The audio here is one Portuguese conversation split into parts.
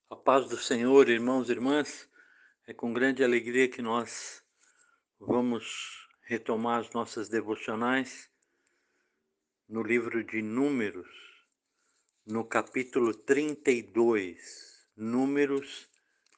A paz do Senhor, irmãos e irmãs, é com grande alegria que nós vamos retomar as nossas devocionais no livro de Números, no capítulo 32. Números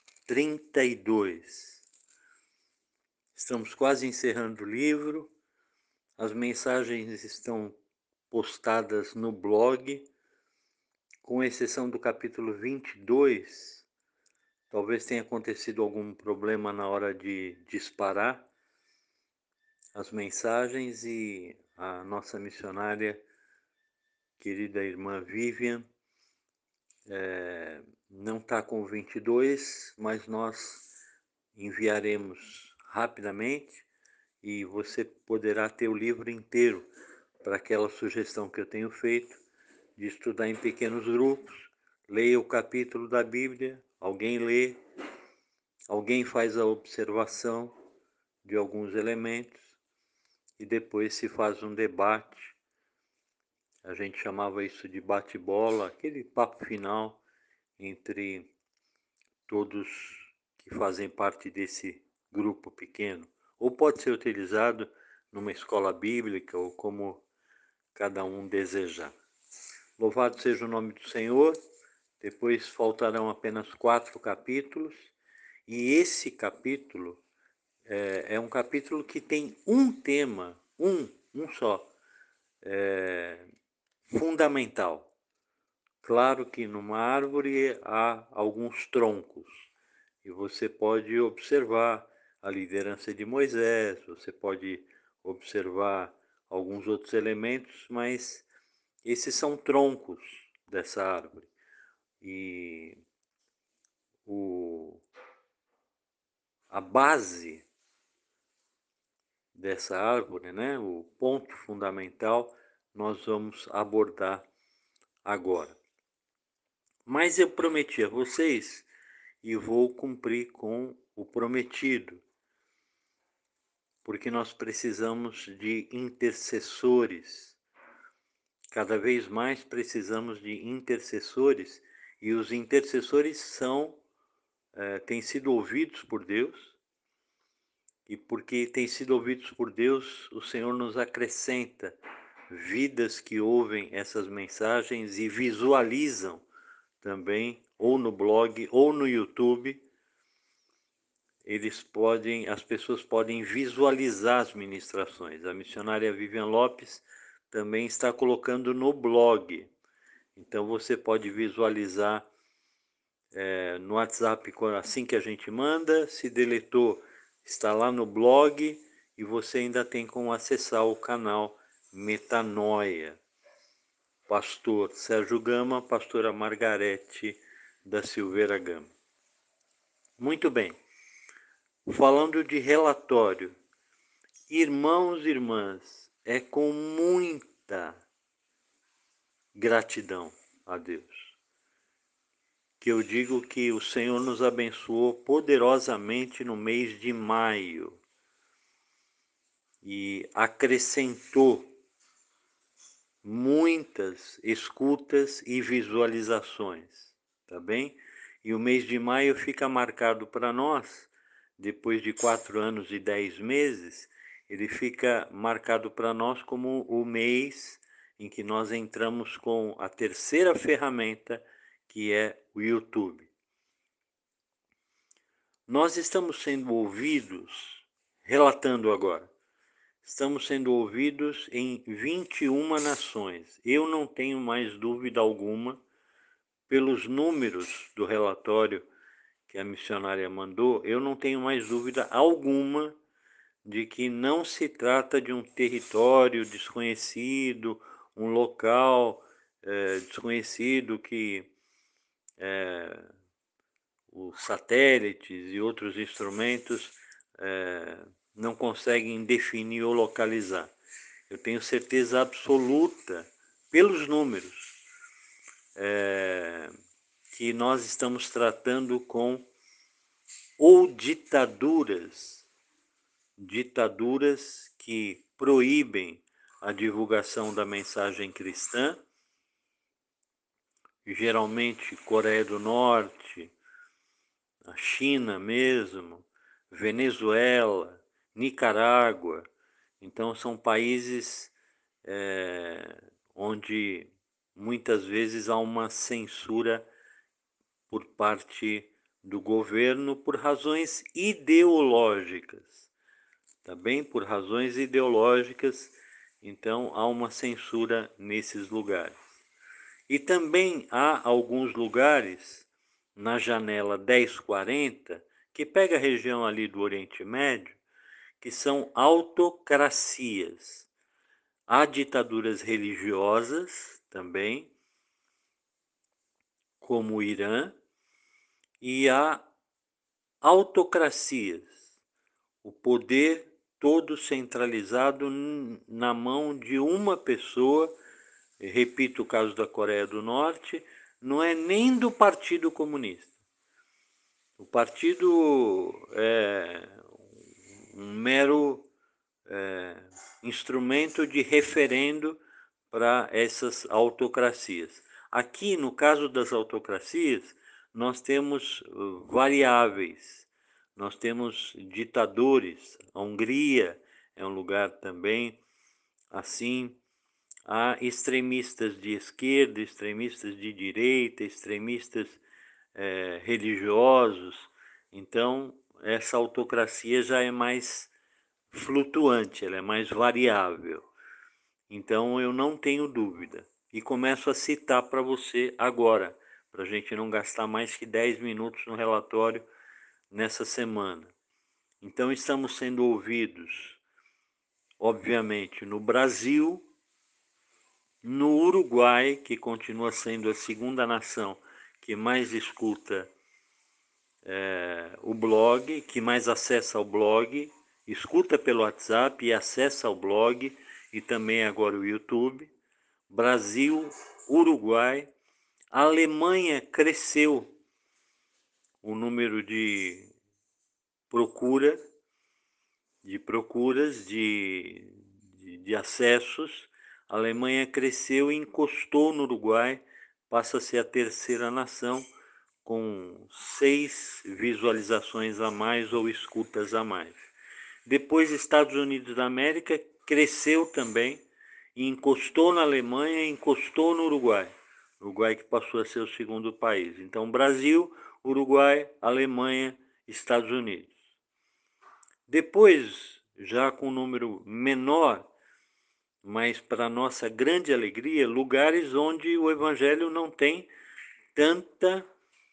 32. Estamos quase encerrando o livro, as mensagens estão postadas no blog, com exceção do capítulo 22. Talvez tenha acontecido algum problema na hora de disparar as mensagens e a nossa missionária, querida irmã Vivian, não está com o 22, mas nós enviaremos rapidamente e você poderá ter o livro inteiro para aquela sugestão que eu tenho feito de estudar em pequenos grupos. Leia o capítulo da Bíblia, alguém lê, alguém faz a observação de alguns elementos e depois se faz um debate. A gente chamava isso de bate-bola, aquele papo final entre todos que fazem parte desse grupo pequeno. Ou pode ser utilizado numa escola bíblica ou como cada um desejar. Louvado seja o nome do Senhor. Depois faltarão apenas 4 capítulos. E esse capítulo é um capítulo que tem um tema, um só, fundamental. Claro que numa árvore há alguns troncos e você pode observar a liderança de Moisés, você pode observar alguns outros elementos, mas esses são troncos dessa árvore. E a base dessa árvore, né, o ponto fundamental, nós vamos abordar agora. Mas eu prometi a vocês e vou cumprir com o prometido, porque nós precisamos de intercessores. Cada vez mais precisamos de intercessores e os intercessores têm sido ouvidos por Deus, e porque têm sido ouvidos por Deus, o Senhor nos acrescenta vidas que ouvem essas mensagens e visualizam também, ou no blog ou no YouTube. As pessoas podem visualizar as ministrações. A missionária Vivian Lopes também está colocando no blog. Então você pode visualizar no WhatsApp assim que a gente manda. Se deletou, está lá no blog e você ainda tem como acessar o canal Metanoia. Pastor Sérgio Gama, pastora Margarete da Silveira Gama. Muito bem. Falando de relatório, irmãos e irmãs, é com muita gratidão a Deus que eu digo que o Senhor nos abençoou poderosamente no mês de maio e acrescentou muitas escutas e visualizações, tá bem? E o mês de maio fica marcado para nós, depois de 4 anos e 10 meses, ele fica marcado para nós como o mês em que nós entramos com a terceira ferramenta, que é o YouTube. Nós estamos sendo ouvidos, relatando agora, estamos sendo ouvidos em 21 nações. Eu não tenho mais dúvida alguma, pelos números do relatório que a missionária mandou, eu não tenho mais dúvida alguma de que não se trata de um território desconhecido, um local desconhecido que os satélites e outros instrumentos não conseguem definir ou localizar. Eu tenho certeza absoluta, pelos números, que nós estamos tratando com ou ditaduras que proíbem a divulgação da mensagem cristã, geralmente Coreia do Norte, a China mesmo, Venezuela, Nicarágua. Então são países onde muitas vezes há uma censura por parte do governo por razões ideológicas, tá bem? Por razões ideológicas, então há uma censura nesses lugares. E também há alguns lugares na janela 1040, que pega a região ali do Oriente Médio, que são autocracias. Há ditaduras religiosas também, como o Irã, e há autocracias, o poder todo centralizado na mão de uma pessoa. Repito o caso da Coreia do Norte, não é nem do Partido Comunista. O partido é um mero instrumento de referendo para essas autocracias. Aqui, no caso das autocracias, nós temos variáveis, nós temos ditadores. A Hungria é um lugar também assim. Há extremistas de esquerda, extremistas de direita, extremistas religiosos. Então, essa autocracia já é mais flutuante, ela é mais variável. Então, eu não tenho dúvida. E começo a citar para você agora, para a gente não gastar mais que 10 minutos no relatório nessa semana. Então, estamos sendo ouvidos, obviamente, no Brasil, no Uruguai, que continua sendo a segunda nação que mais escuta o blog, que mais acessa o blog, escuta pelo WhatsApp e acessa o blog e também agora o YouTube. Brasil, Uruguai, a Alemanha cresceu o número de procuras de acessos. A Alemanha cresceu e encostou no Uruguai, passa a ser a terceira nação com 6 visualizações a mais ou escutas a mais. Depois, Estados Unidos da América cresceu também e encostou na Alemanha e encostou no Uruguai. Uruguai que passou a ser o segundo país. Então, Brasil, Uruguai, Alemanha, Estados Unidos. Depois, já com um número menor, mas para nossa grande alegria, lugares onde o evangelho não tem tanta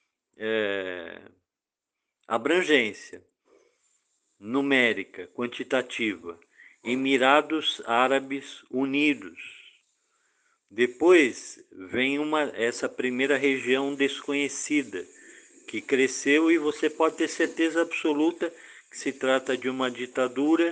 abrangência numérica, quantitativa. Emirados Árabes Unidos. Depois vem essa primeira região desconhecida, que cresceu, e você pode ter certeza absoluta que se trata de uma ditadura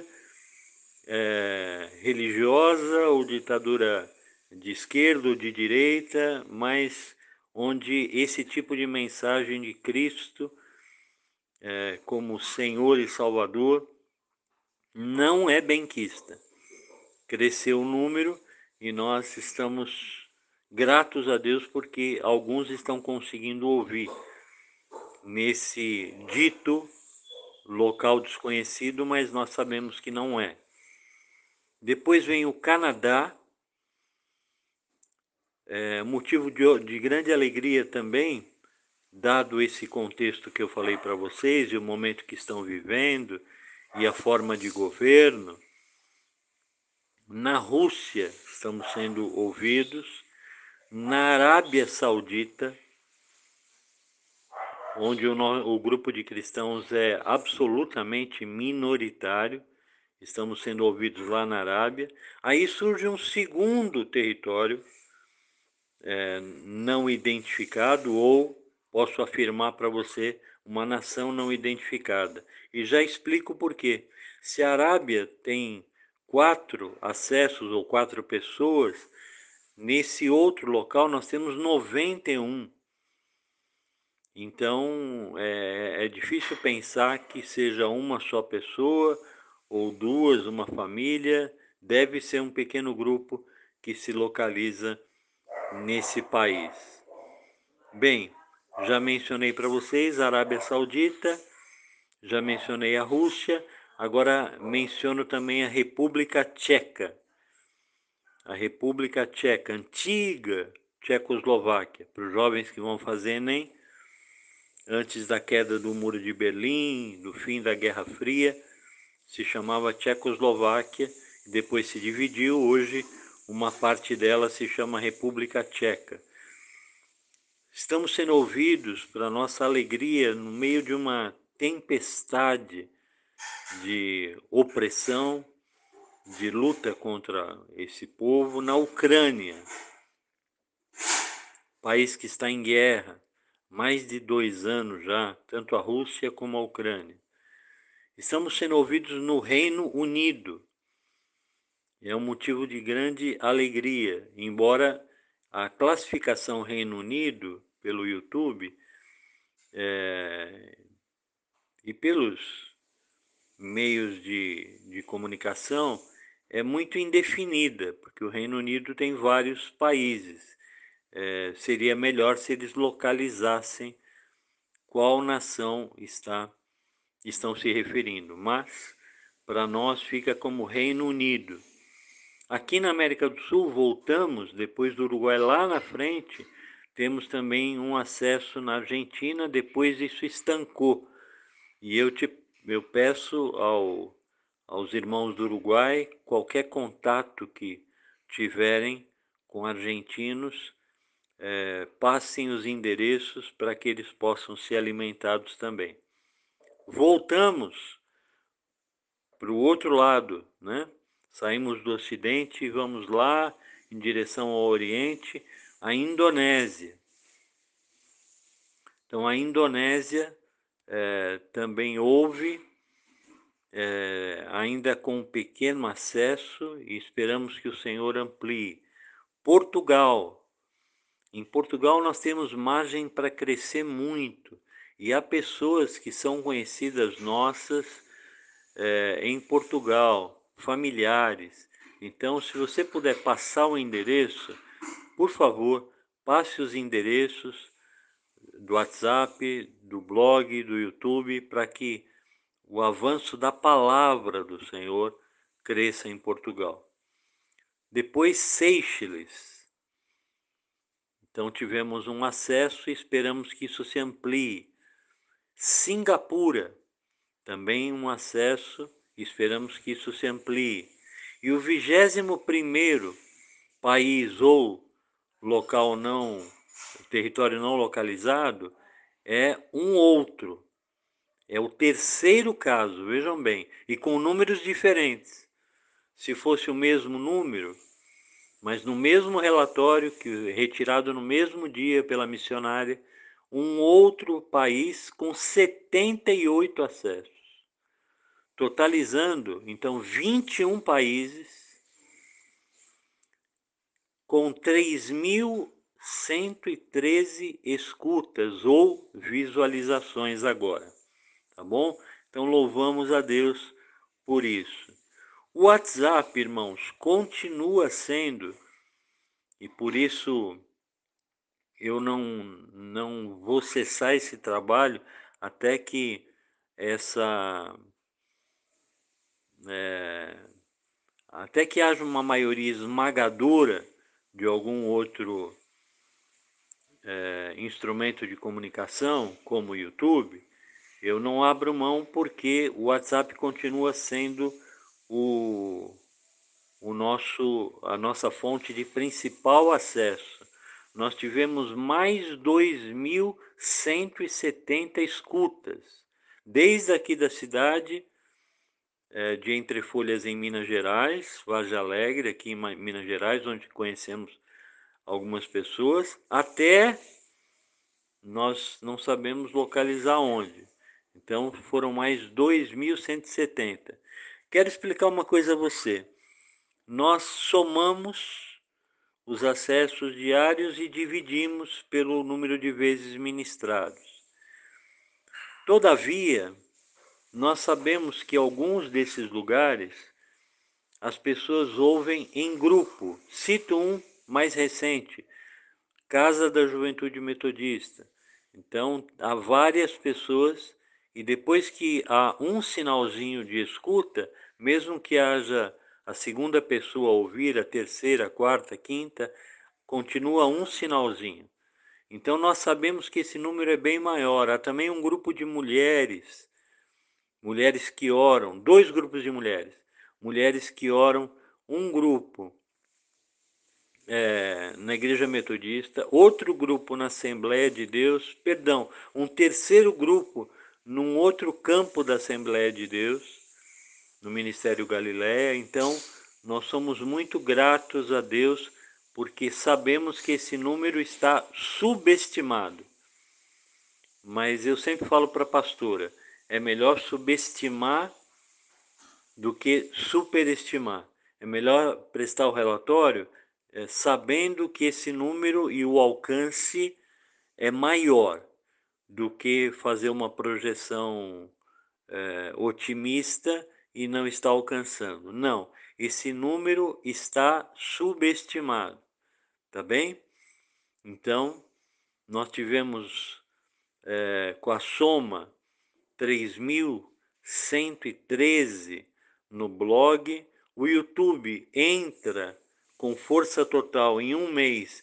religiosa ou ditadura de esquerda ou de direita, mas onde esse tipo de mensagem de Cristo como Senhor e Salvador não é benquista. Cresceu o número e nós estamos gratos a Deus porque alguns estão conseguindo ouvir nesse dito local desconhecido, mas nós sabemos que não é. Depois vem o Canadá, motivo de grande alegria também, dado esse contexto que eu falei para vocês e o momento que estão vivendo e a forma de governo. Na Rússia estamos sendo ouvidos, na Arábia Saudita, onde o grupo de cristãos é absolutamente minoritário, estamos sendo ouvidos lá na Arábia. Aí surge um segundo território não identificado, ou posso afirmar para você, uma nação não identificada. E já explico por quê. Se a Arábia tem 4 acessos ou 4 pessoas, nesse outro local nós temos 91. Então é difícil pensar que seja uma só pessoa ou duas, uma família. Deve ser um pequeno grupo que se localiza nesse país. Bem, Já mencionei para vocês a Arábia Saudita, já mencionei a Rússia, agora menciono também a República Tcheca. A República Tcheca, antiga Tchecoslováquia, para os jovens que vão fazer Enem, antes da queda do Muro de Berlim, do fim da Guerra Fria, se chamava Tchecoslováquia, depois se dividiu, hoje uma parte dela se chama República Tcheca. Estamos sendo ouvidos, para nossa alegria, no meio de uma tempestade de opressão, de luta contra esse povo na Ucrânia, país que está em guerra, mais de 2 anos já, tanto a Rússia como a Ucrânia. Estamos sendo ouvidos no Reino Unido. É um motivo de grande alegria, embora a classificação Reino Unido pelo YouTube e pelos meios de comunicação é muito indefinida, porque o Reino Unido tem vários países. Seria melhor se eles localizassem qual nação estão se referindo, mas para nós fica como Reino Unido. Aqui na América do Sul, voltamos, depois do Uruguai lá na frente, temos também um acesso na Argentina, depois isso estancou. E eu peço aos irmãos do Uruguai, qualquer contato que tiverem com argentinos, passem os endereços para que eles possam ser alimentados também. Voltamos para o outro lado, né? Saímos do Ocidente e vamos lá em direção ao Oriente, a Indonésia. Então a Indonésia também houve, ainda com um pequeno acesso, e esperamos que o Senhor amplie. Portugal. Em Portugal nós temos margem para crescer muito, e há pessoas que são conhecidas nossas em Portugal, familiares. Então, se você puder passar o endereço, por favor, passe os endereços do WhatsApp, do blog, do YouTube, para que o avanço da palavra do Senhor cresça em Portugal. Depois, Seychelles. Então, tivemos um acesso e esperamos que isso se amplie. Singapura, também um acesso e esperamos que isso se amplie. E o 21º país ou local não, território não localizado, é um outro. É o terceiro caso, vejam bem, e com números diferentes. Se fosse o mesmo número, mas no mesmo relatório, que retirado no mesmo dia pela missionária, um outro país com 78 acessos, totalizando então 21 países com 3.113 escutas ou visualizações agora, tá bom? Então louvamos a Deus por isso. O WhatsApp, irmãos, continua sendo, e por isso eu não vou cessar esse trabalho até que até que haja uma maioria esmagadora de algum outro instrumento de comunicação, como o YouTube. Eu não abro mão porque o WhatsApp continua sendo a nossa fonte de principal acesso. Nós tivemos mais 2.170 escutas, desde aqui da cidade de Entre Folhas, em Minas Gerais, Vargem Alegre, aqui em Minas Gerais, onde conhecemos algumas pessoas, até nós não sabemos localizar onde. Então foram mais 2.170. Quero explicar uma coisa a você. Nós somamos os acessos diários e dividimos pelo número de vezes ministrados. Todavia, nós sabemos que alguns desses lugares as pessoas ouvem em grupo. Cito um mais recente, Casa da Juventude Metodista. Então, há várias pessoas, e depois que há um sinalzinho de escuta, mesmo que haja a segunda pessoa a ouvir, a terceira, a quarta, a quinta, continua um sinalzinho. Então, nós sabemos que esse número é bem maior. Há também um grupo de mulheres, mulheres que oram, dois grupos de mulheres que oram, um grupo na Igreja Metodista, outro grupo na Assembleia de Deus, perdão, um terceiro grupo num outro campo da Assembleia de Deus, no Ministério Galileia. Então, nós somos muito gratos a Deus porque sabemos que esse número está subestimado. Mas eu sempre falo para a pastora, é melhor subestimar do que superestimar. É melhor prestar o relatório sabendo que esse número e o alcance é maior do que fazer uma projeção otimista e não está alcançando. Não, esse número está subestimado, tá bem? Então, nós tivemos com a soma 3.113 no blog. O YouTube entra com força total em um mês,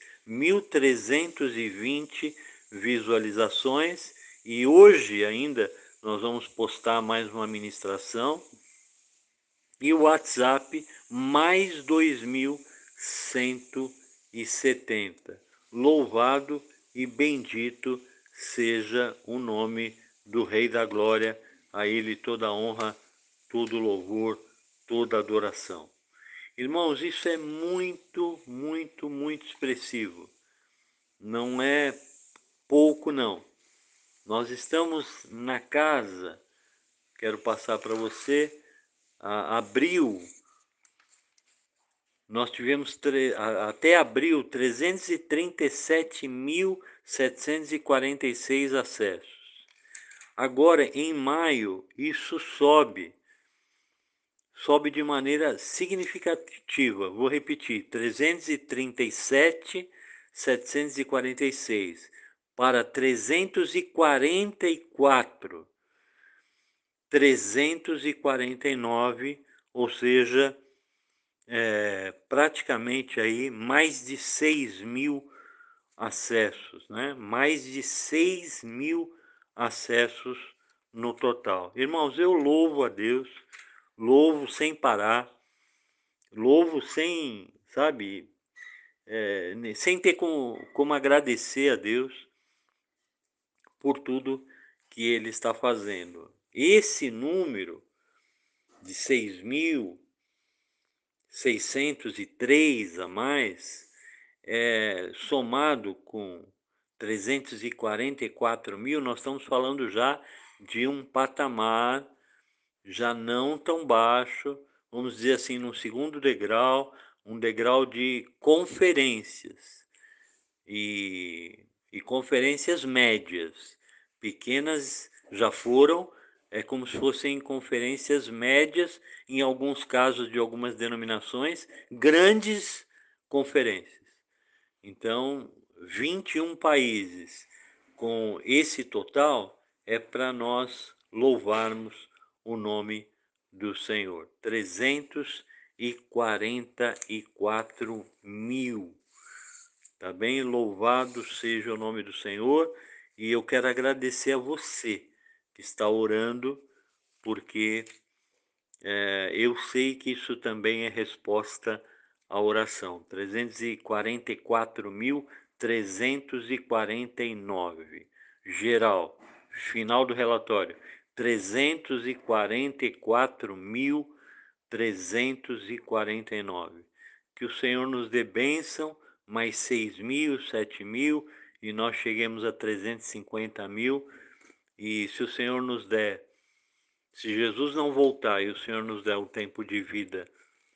1.320 visualizações, e hoje ainda nós vamos postar mais uma ministração. E o WhatsApp, mais 2.170. Louvado e bendito seja o nome do Rei da Glória, a Ele toda honra, todo louvor, toda adoração. Irmãos, isso é muito, muito, muito expressivo. Não é pouco, não. Nós estamos na casa, quero passar para você, abril, nós tivemos até abril 337.746 acessos. Agora, em maio, isso sobe de maneira significativa. Vou repetir, 337.746 para 344, 349, ou seja, praticamente aí mais de 6.000 acessos, né? Mais de 6.000 acessos no total. Irmãos, eu louvo a Deus, louvo sem parar, louvo sem, sabe, sem ter como agradecer a Deus por tudo que Ele está fazendo. Esse número de 6.603 a mais, somado com 344.000, nós estamos falando já de um patamar já não tão baixo, vamos dizer assim, num segundo degrau, um degrau de conferências e conferências médias. Pequenas já foram, é como se fossem conferências médias, em alguns casos de algumas denominações, grandes conferências. Então, 21 países com esse total é para nós louvarmos o nome do Senhor. 344.000. Tá bem? Louvado seja o nome do Senhor. E eu quero agradecer a você que está orando, porque eu sei que isso também é resposta à oração. 344.349. Geral, final do relatório, 344.349. Que o Senhor nos dê bênção, mais 6.000, 7.000, e nós cheguemos a 350.000. E se o Senhor nos der, se Jesus não voltar e o Senhor nos der um tempo de vida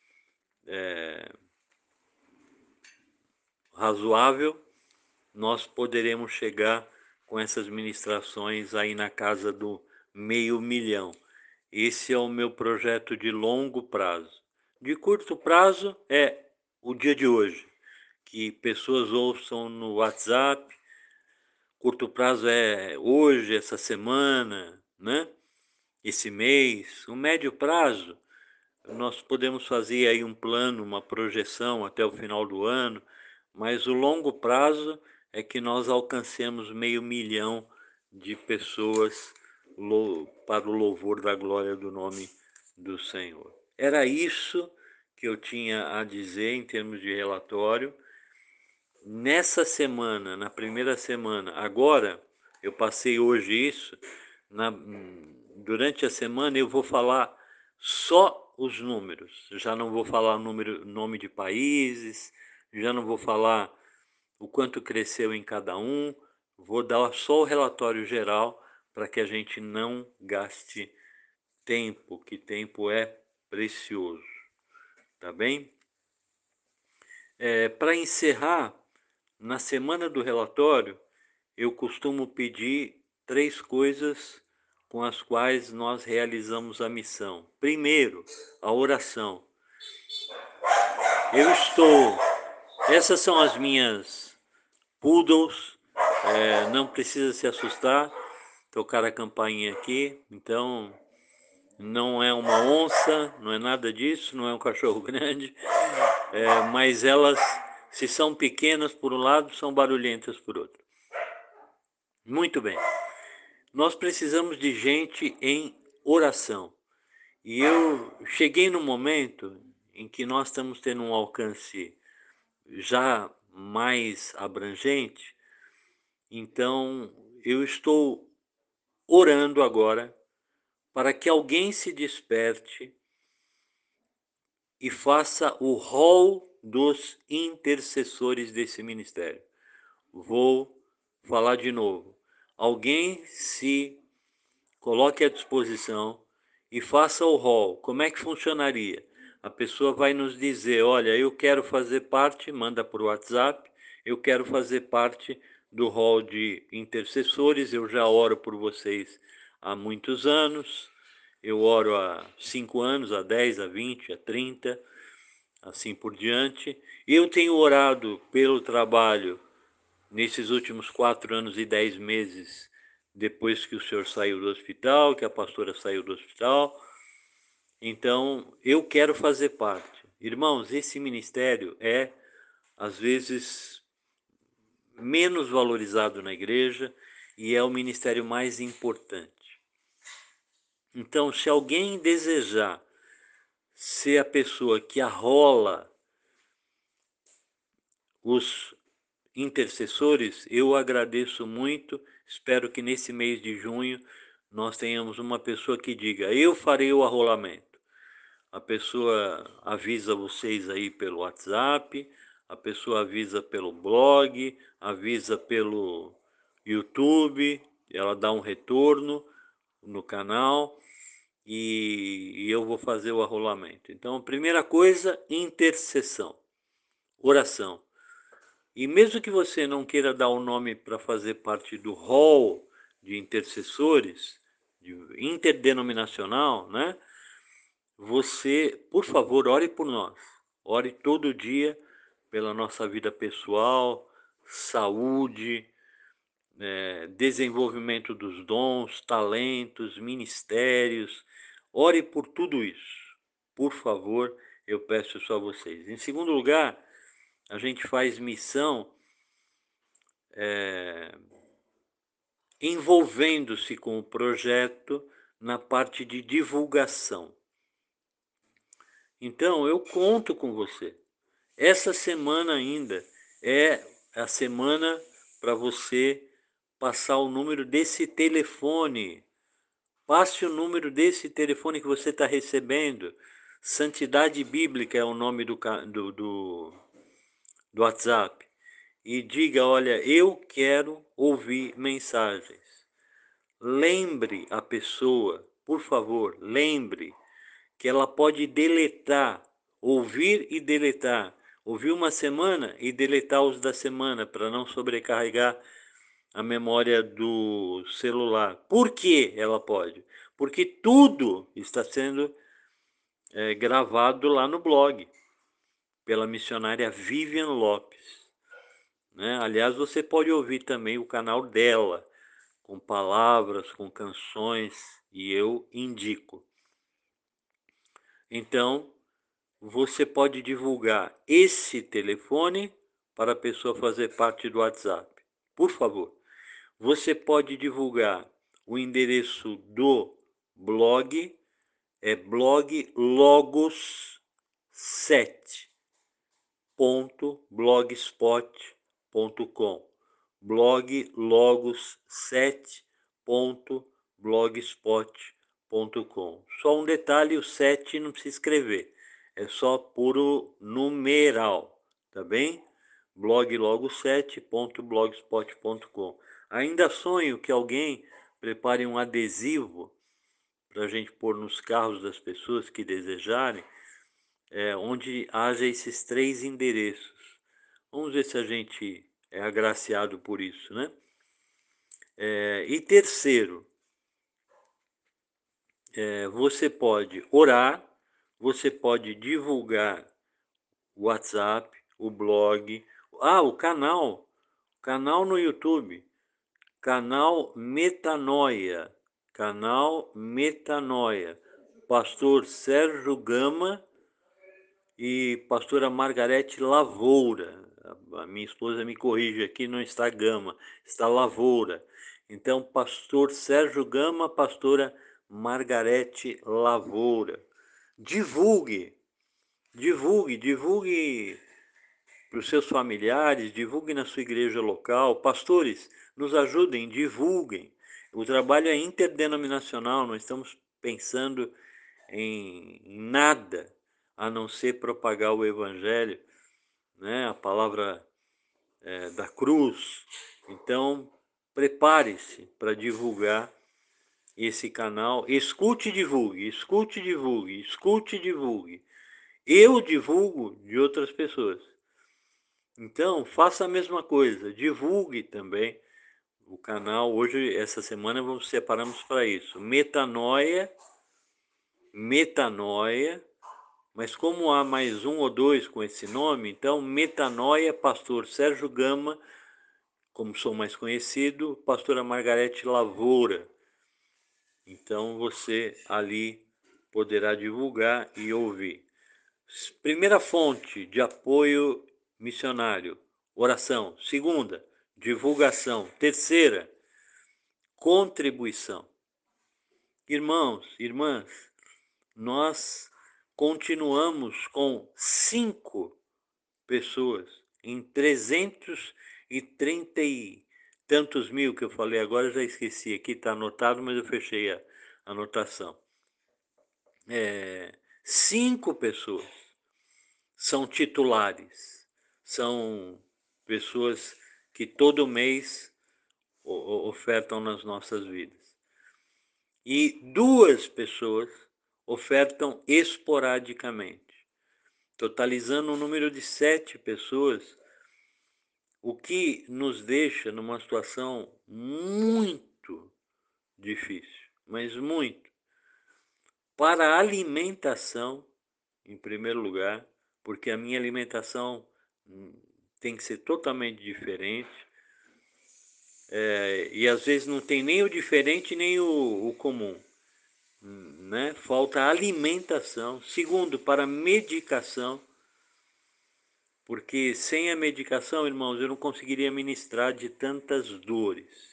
razoável, nós poderemos chegar com essas ministrações aí na casa do 500.000. Esse é o meu projeto de longo prazo. De curto prazo é o dia de hoje, que pessoas ouçam no WhatsApp, curto prazo é hoje, essa semana, né? Esse mês. O médio prazo, nós podemos fazer aí um plano, uma projeção até o final do ano, mas o longo prazo é que nós alcancemos 500.000 de pessoas para o louvor da glória do nome do Senhor. Era isso que eu tinha a dizer em termos de relatório. Nessa semana, na primeira semana, agora, eu passei hoje isso, durante a semana eu vou falar só os números, já não vou falar nome de países, já não vou falar o quanto cresceu em cada um, vou dar só o relatório geral para que a gente não gaste tempo, que tempo é precioso, tá bem? Para encerrar, na semana do relatório, eu costumo pedir 3 coisas com as quais nós realizamos a missão. Primeiro, a oração. Essas são as minhas poodles, não precisa se assustar, tocar a campainha aqui, então não é uma onça, não é nada disso, não é um cachorro grande, mas elas, se são pequenas por um lado, são barulhentas por outro. Muito bem. Nós precisamos de gente em oração. E eu cheguei no momento em que nós estamos tendo um alcance já mais abrangente, então eu estou orando agora para que alguém se desperte e faça o rol dos intercessores desse ministério. Vou falar de novo. Alguém se coloque à disposição e faça o rol. Como é que funcionaria? A pessoa vai nos dizer, olha, eu quero fazer parte, manda por WhatsApp, eu quero fazer parte do rol de intercessores, eu já oro por vocês há muitos anos, eu oro há 5 anos, há 10, há 20, há 30, assim por diante. Eu tenho orado pelo trabalho nesses últimos 4 anos e 10 meses, depois que o senhor saiu do hospital, que a pastora saiu do hospital. Então, eu quero fazer parte. Irmãos, esse ministério é, às vezes, menos valorizado na igreja e é o ministério mais importante. Então, se alguém desejar ser a pessoa que arrola os intercessores, eu agradeço muito. Espero que nesse mês de junho nós tenhamos uma pessoa que diga, eu farei o arrolamento. A pessoa avisa vocês aí pelo WhatsApp, a pessoa avisa pelo blog, avisa pelo YouTube, ela dá um retorno no canal e eu vou fazer o arrolamento. Então, primeira coisa, intercessão, oração. E mesmo que você não queira dar o nome para fazer parte do hall de intercessores, de interdenominacional, né? Você, por favor, ore por nós. Ore todo dia pela nossa vida pessoal, saúde, desenvolvimento dos dons, talentos, ministérios. Ore por tudo isso. Por favor, eu peço isso a vocês. Em segundo lugar, a gente faz missão envolvendo-se com o projeto na parte de divulgação. Então, eu conto com você. Essa semana ainda é a semana para você passar o número desse telefone. Passe o número desse telefone que você está recebendo. Santidade Bíblica é o nome do WhatsApp. E diga, olha, eu quero ouvir mensagens. Lembre a pessoa, por favor, lembre que ela pode deletar, ouvir e deletar. Ouvir uma semana e deletar os da semana, para não sobrecarregar a memória do celular. Por que ela pode? Porque tudo está sendo gravado lá no blog, pela missionária Vivian Lopes. né? Aliás, você pode ouvir também o canal dela, com palavras, com canções, e eu indico. Então, você pode divulgar esse telefone para a pessoa fazer parte do WhatsApp. Por favor. Você pode divulgar o endereço do blog, é blog logos7.blogspot.com. Blog logos7.blogspot.com. Só um detalhe, o 7 não precisa escrever, é só puro numeral, tá bem? Blog logos7.blogspot.com. Ainda sonho que alguém prepare um adesivo para a gente pôr nos carros das pessoas que desejarem, onde haja esses 3 endereços. Vamos ver se a gente é agraciado por isso, né? E terceiro, você pode orar, você pode divulgar o WhatsApp, o blog, o canal no YouTube, canal Metanoia, pastor Sérgio Gama e pastora Margarete Lavoura. A minha esposa me corrige aqui, não está Gama, está Lavoura. Então, pastor Sérgio Gama, pastora Margarete Lavoura. Divulgue para os seus familiares, divulgue na sua igreja local. Pastores, nos ajudem, divulguem. O trabalho é interdenominacional, não estamos pensando em nada a não ser propagar o evangelho, né? A palavra da cruz. Então, prepare-se para divulgar esse canal. Escute e divulgue, escute e divulgue, escute e divulgue. Eu divulgo de outras pessoas. Então, faça a mesma coisa, divulgue também o canal. Hoje, essa semana, separamos para isso. Metanoia, mas como há mais um ou dois com esse nome, então Metanoia, pastor Sérgio Gama, como sou mais conhecido, pastora Margarete Lavoura. Então você ali poderá divulgar e ouvir. Primeira fonte de apoio missionário, oração. Segunda, divulgação. Terceira, contribuição. Irmãos, irmãs, nós continuamos com 5 pessoas em 330 e tantos mil que eu falei agora, eu já esqueci, aqui está anotado, mas eu fechei a anotação. 5 pessoas são titulares, são pessoas que todo mês ofertam nas nossas vidas. E 2 pessoas ofertam esporadicamente, totalizando um número de 7 pessoas, o que nos deixa numa situação muito difícil, mas muito. Para a alimentação, em primeiro lugar, porque a minha alimentação tem que ser totalmente diferente, e às vezes não tem nem o diferente nem o comum, né? Falta alimentação. Segundo, para medicação, porque sem a medicação, irmãos, eu não conseguiria ministrar de tantas dores.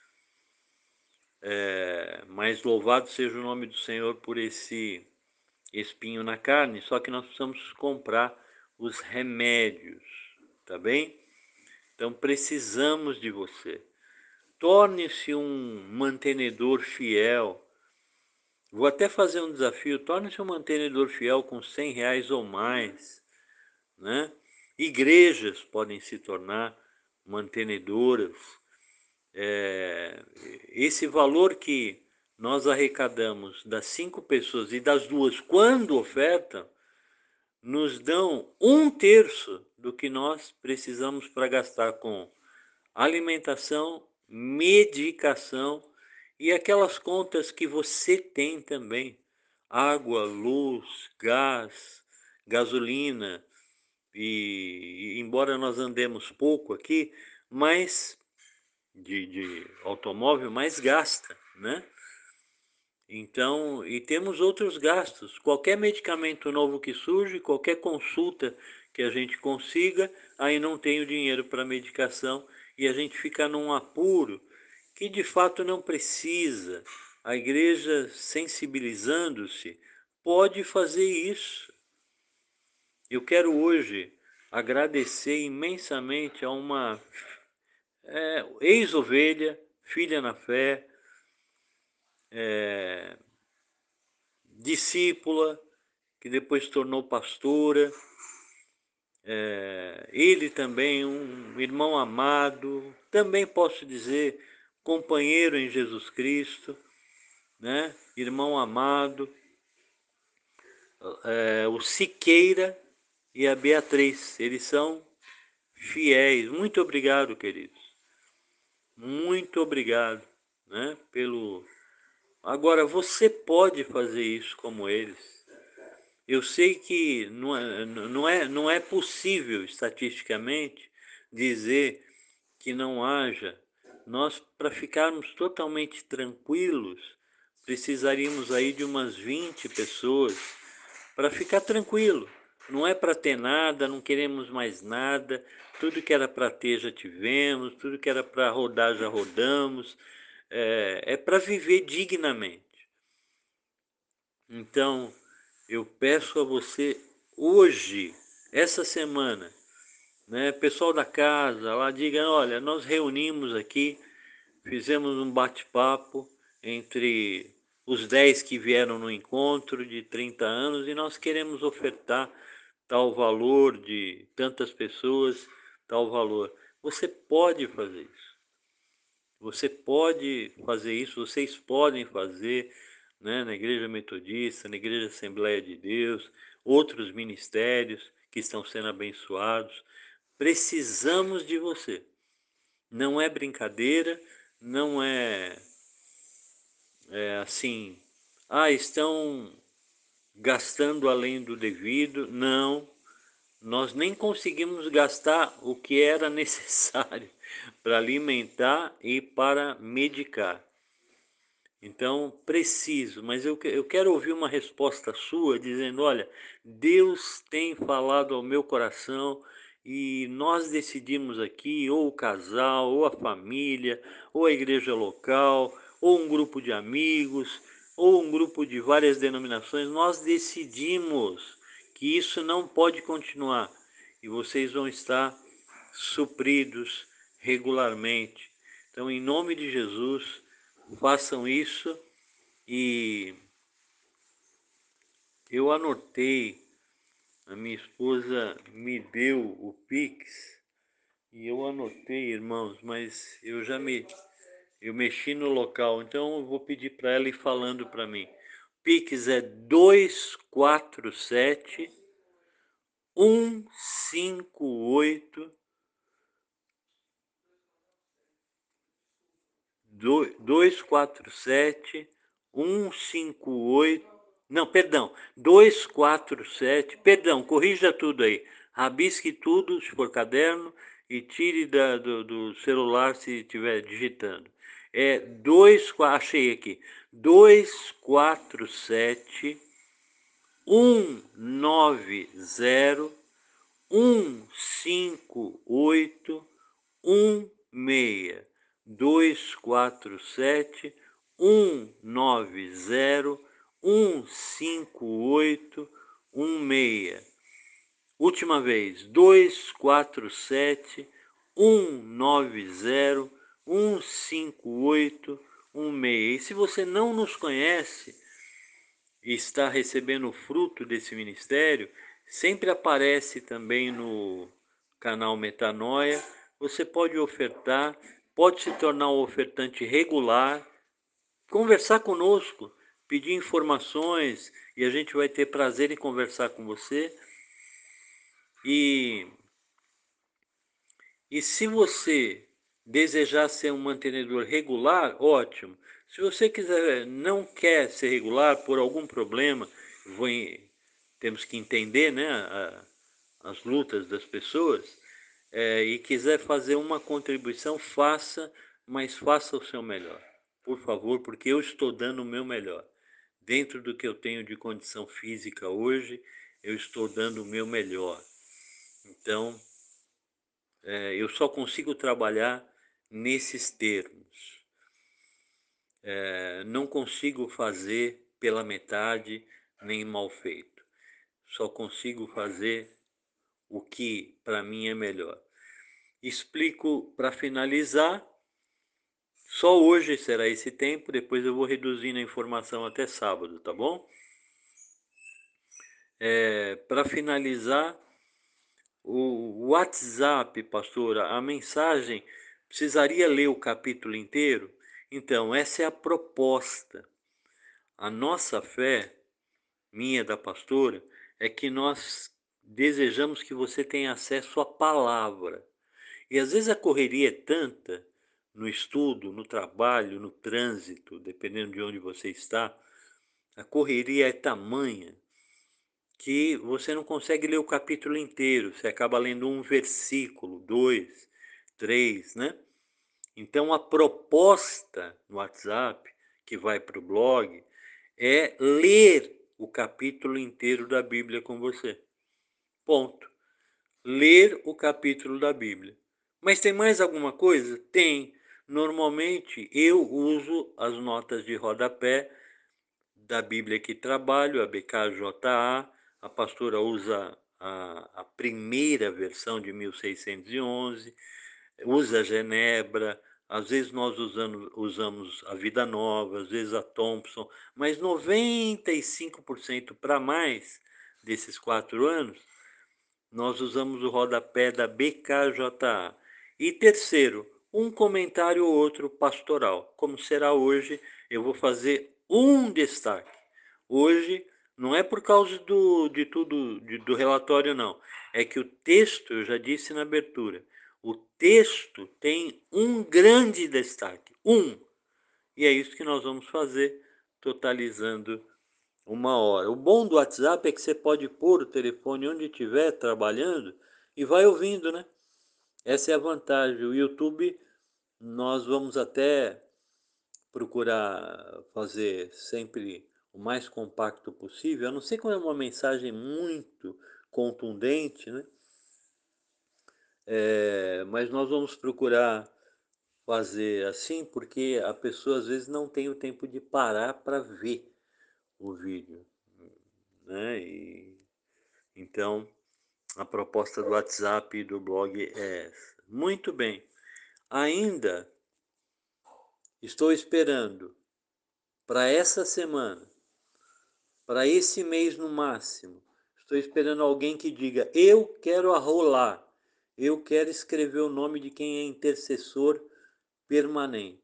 Mas louvado seja o nome do Senhor por esse espinho na carne, só que nós precisamos comprar os remédios, tá bem? Então precisamos de você. Torne-se um mantenedor fiel. Vou até fazer um desafio, torne-se um mantenedor fiel com R$100 ou mais, né? Igrejas podem se tornar mantenedoras. Esse valor que nós arrecadamos das 5 pessoas e das 2 quando ofertam, nos dão 1/3 do que nós precisamos para gastar com alimentação, medicação e aquelas contas que você tem também: água, luz, gás, gasolina, e embora nós andemos pouco aqui, mas de automóvel, mais gasta, né? Então, e temos outros gastos. Qualquer medicamento novo que surge, qualquer consulta que a gente consiga, aí não tem o dinheiro para medicação e a gente fica num apuro que de fato não precisa. A igreja, sensibilizando-se, pode fazer isso. Eu quero hoje agradecer imensamente a uma ex-ovelha, filha na fé, discípula, que depois se tornou pastora. Ele também, um irmão amado, também posso dizer, companheiro em Jesus Cristo, né? Irmão amado, o Siqueira e a Beatriz, eles são fiéis. Muito obrigado, queridos. Muito obrigado, né? Pelo. Agora você pode fazer isso como eles. Eu sei que não é possível estatisticamente dizer que não haja. Nós, para ficarmos totalmente tranquilos, precisaríamos aí de umas 20 pessoas para ficar tranquilo. Não é para ter nada, não queremos mais nada. Tudo que era para ter já tivemos, tudo que era para rodar já rodamos. É para viver dignamente. Então, eu peço a você hoje, essa semana, né, pessoal da casa, lá diga, olha, nós reunimos aqui, fizemos um bate-papo entre os 10 que vieram no encontro de 30 anos e nós queremos ofertar tal valor de tantas pessoas, tal valor. Você pode fazer isso. Você pode fazer isso, vocês podem fazer, né, na Igreja Metodista, na Igreja Assembleia de Deus, outros ministérios que estão sendo abençoados. Precisamos de você. Não é brincadeira, não é assim, estão gastando além do devido. Não, nós nem conseguimos gastar o que era necessário para alimentar e para medicar. Então, preciso, mas eu quero ouvir uma resposta sua dizendo, olha, Deus tem falado ao meu coração e nós decidimos aqui, ou o casal, ou a família, ou a igreja local, ou um grupo de amigos, ou um grupo de várias denominações, nós decidimos que isso não pode continuar e vocês vão estar supridos regularmente. Então, em nome de Jesus, façam isso e eu anotei, a minha esposa me deu o Pix e eu anotei, irmãos, mas eu mexi no local, então eu vou pedir para ela ir falando para mim. Pix é 247 158 247 158. Não, perdão, 247. Perdão, corrija tudo aí. Rabisque tudo, se for caderno, e tire do celular se estiver digitando. Achei aqui. 247 190 158 16. 247 190 158 16. Última vez, 247 190 158 16. E se você não nos conhece e está recebendo o fruto desse ministério, sempre aparece também no canal Metanoia. Você pode ofertar, pode se tornar um ofertante regular, conversar conosco, pedir informações e a gente vai ter prazer em conversar com você. E se você desejar ser um mantenedor regular, ótimo. Se você não quer ser regular por algum problema, temos que entender, né, as lutas das pessoas, e quiser fazer uma contribuição, faça, mas faça o seu melhor. Por favor, porque eu estou dando o meu melhor. Dentro do que eu tenho de condição física hoje, eu estou dando o meu melhor. Então, eu só consigo trabalhar nesses termos. Não consigo fazer pela metade, nem mal feito. Só consigo fazer o que para mim é melhor. Explico para finalizar. Só hoje será esse tempo, depois eu vou reduzindo a informação até sábado, tá bom? Para finalizar, o WhatsApp, pastora, a mensagem, precisaria ler o capítulo inteiro? Então, essa é a proposta. A nossa fé, minha da pastora, é que nós desejamos que você tenha acesso à palavra. E às vezes a correria é tanta no estudo, no trabalho, no trânsito, dependendo de onde você está, a correria é tamanha que você não consegue ler o capítulo inteiro, você acaba lendo um versículo, dois, três, né? Então a proposta no WhatsApp, que vai para o blog, é ler o capítulo inteiro da Bíblia com você. Ponto. Ler o capítulo da Bíblia. Mas tem mais alguma coisa? Tem. Normalmente eu uso as notas de rodapé da Bíblia que trabalho, a BKJA. A pastora usa a primeira versão de 1611, usa a Genebra, às vezes nós usamos a Vida Nova, às vezes a Thompson, mas 95% para mais desses 4 anos, nós usamos o rodapé da BKJA. E terceiro, um comentário ou outro pastoral. Como será hoje, eu vou fazer um destaque. Hoje, não é por causa do relatório, não. É que o texto, eu já disse na abertura, o texto tem um grande destaque. Um. E é isso que nós vamos fazer, totalizando 1 hora. O bom do WhatsApp é que você pode pôr o telefone onde estiver trabalhando e vai ouvindo, né? Essa é a vantagem. O YouTube, nós vamos até procurar fazer sempre o mais compacto possível, a não ser quando é uma mensagem muito contundente, né? Mas nós vamos procurar fazer assim, porque a pessoa às vezes não tem o tempo de parar para ver o vídeo, né? E então a proposta do WhatsApp e do blog é essa. Muito bem. Ainda estou esperando para essa semana, para esse mês no máximo. Estou esperando alguém que diga: eu quero arrolar, eu quero escrever o nome de quem é intercessor permanente.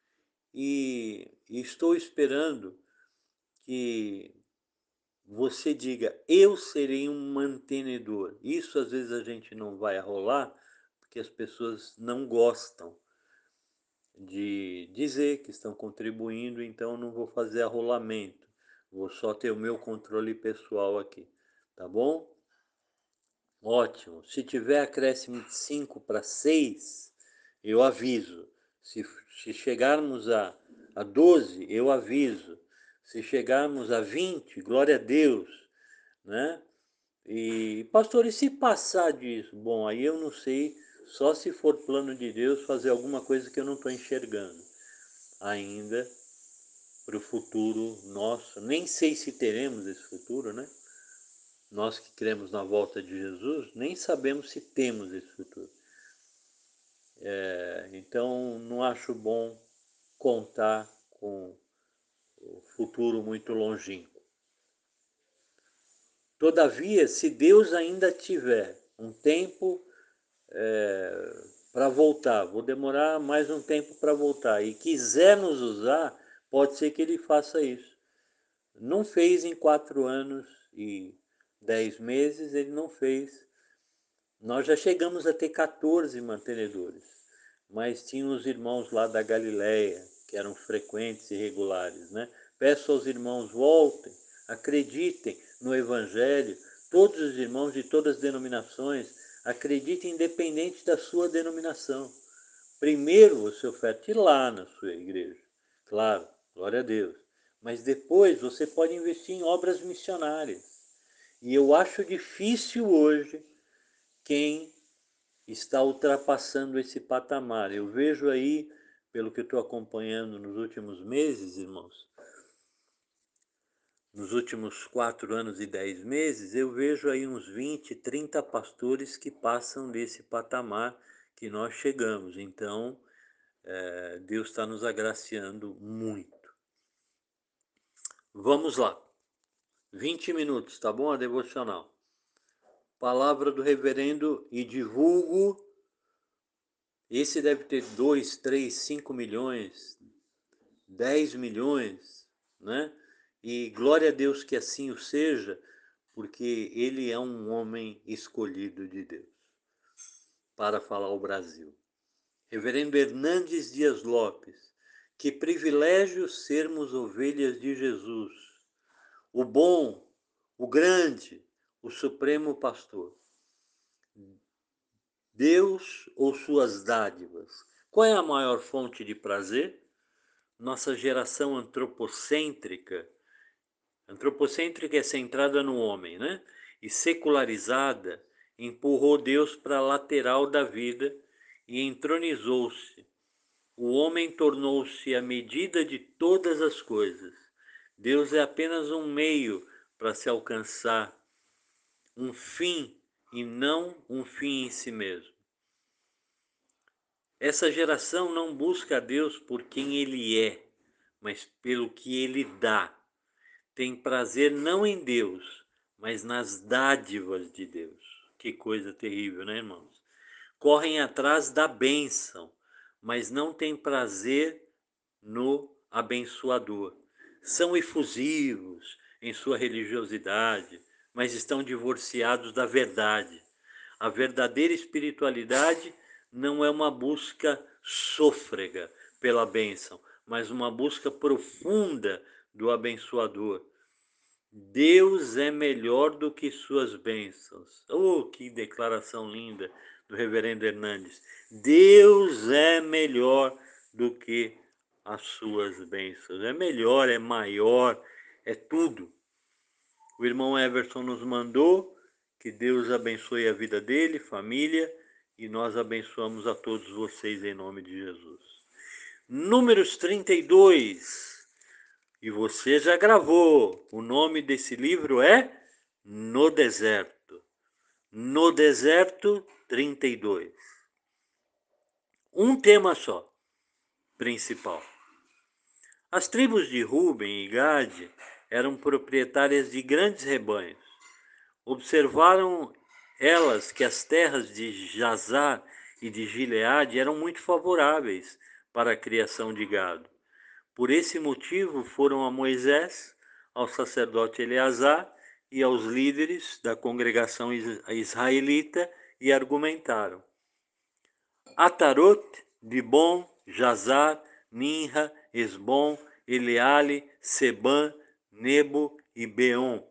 E estou esperando que você diga: eu serei um mantenedor. Isso às vezes a gente não vai arrolar, porque as pessoas não gostam de dizer que estão contribuindo, então não vou fazer arrolamento. Vou só ter o meu controle pessoal aqui, tá bom? Ótimo. Se tiver acréscimo de 5 para 6, eu aviso. Se chegarmos a 12, eu aviso. Se chegarmos a 20, glória a Deus, né? E, pastor, e se passar disso? Bom, aí eu não sei, só se for plano de Deus fazer alguma coisa que eu não estou enxergando ainda para o futuro nosso. Nem sei se teremos esse futuro, né? Nós que cremos na volta de Jesus, nem sabemos se temos esse futuro. Então, não acho bom contar com o futuro muito longínquo. Todavia, se Deus ainda tiver um tempo para voltar, vou demorar mais um tempo para voltar, e quiser nos usar, pode ser que ele faça isso. Não fez em 4 anos e 10 meses, ele não fez. Nós já chegamos a ter 14 mantenedores, mas tinha os irmãos lá da Galileia, que eram frequentes e regulares, né? Peço aos irmãos, voltem, acreditem no Evangelho, todos os irmãos de todas as denominações acreditem independente da sua denominação. Primeiro você oferte lá na sua igreja, claro, glória a Deus. Mas depois você pode investir em obras missionárias. E eu acho difícil hoje quem está ultrapassando esse patamar. Eu vejo aí, pelo que eu estou acompanhando nos últimos meses, irmãos, nos últimos 4 anos e 10 meses, eu vejo aí uns 20, 30 pastores que passam desse patamar que nós chegamos. Então, Deus está nos agraciando muito. Vamos lá. 20 minutos, tá bom? A devocional. Palavra do reverendo e divulgo. Esse deve ter 2, 3, 5 milhões, 10 milhões, né? E glória a Deus que assim o seja, porque ele é um homem escolhido de Deus para falar ao Brasil. Reverendo Hernandes Dias Lopes, que privilégio sermos ovelhas de Jesus, o bom, o grande, o supremo pastor. Deus ou suas dádivas? Qual é a maior fonte de prazer? Nossa geração antropocêntrica. Antropocêntrica é centrada no homem, né? E secularizada, empurrou Deus para a lateral da vida e entronizou-se. O homem tornou-se a medida de todas as coisas. Deus é apenas um meio para se alcançar um fim e não um fim em si mesmo. Essa geração não busca a Deus por quem Ele é, mas pelo que Ele dá. Tem prazer não em Deus, mas nas dádivas de Deus. Que coisa terrível, né, irmãos? Correm atrás da bênção, mas não têm prazer no abençoador. São efusivos em sua religiosidade, mas estão divorciados da verdade. A verdadeira espiritualidade não é uma busca sôfrega pela bênção, mas uma busca profunda do abençoador. Deus é melhor do que suas bênçãos. Oh, que declaração linda do reverendo Hernandes. Deus é melhor do que as suas bênçãos. É melhor, é maior, é tudo. O irmão Everson nos mandou que Deus abençoe a vida dele, família, e nós abençoamos a todos vocês em nome de Jesus. Números 32. E você já gravou. O nome desse livro é No Deserto. No Deserto 32. Um tema só, principal. As tribos de Ruben e Gade eram proprietárias de grandes rebanhos. Observaram elas que as terras de Jazar e de Gileade eram muito favoráveis para a criação de gado. Por esse motivo foram a Moisés, ao sacerdote Eleazar e aos líderes da congregação israelita e argumentaram. Atarot, Dibon, Jazar, Minha, Esbom, Eleale, Sebã, Nebo e Beon.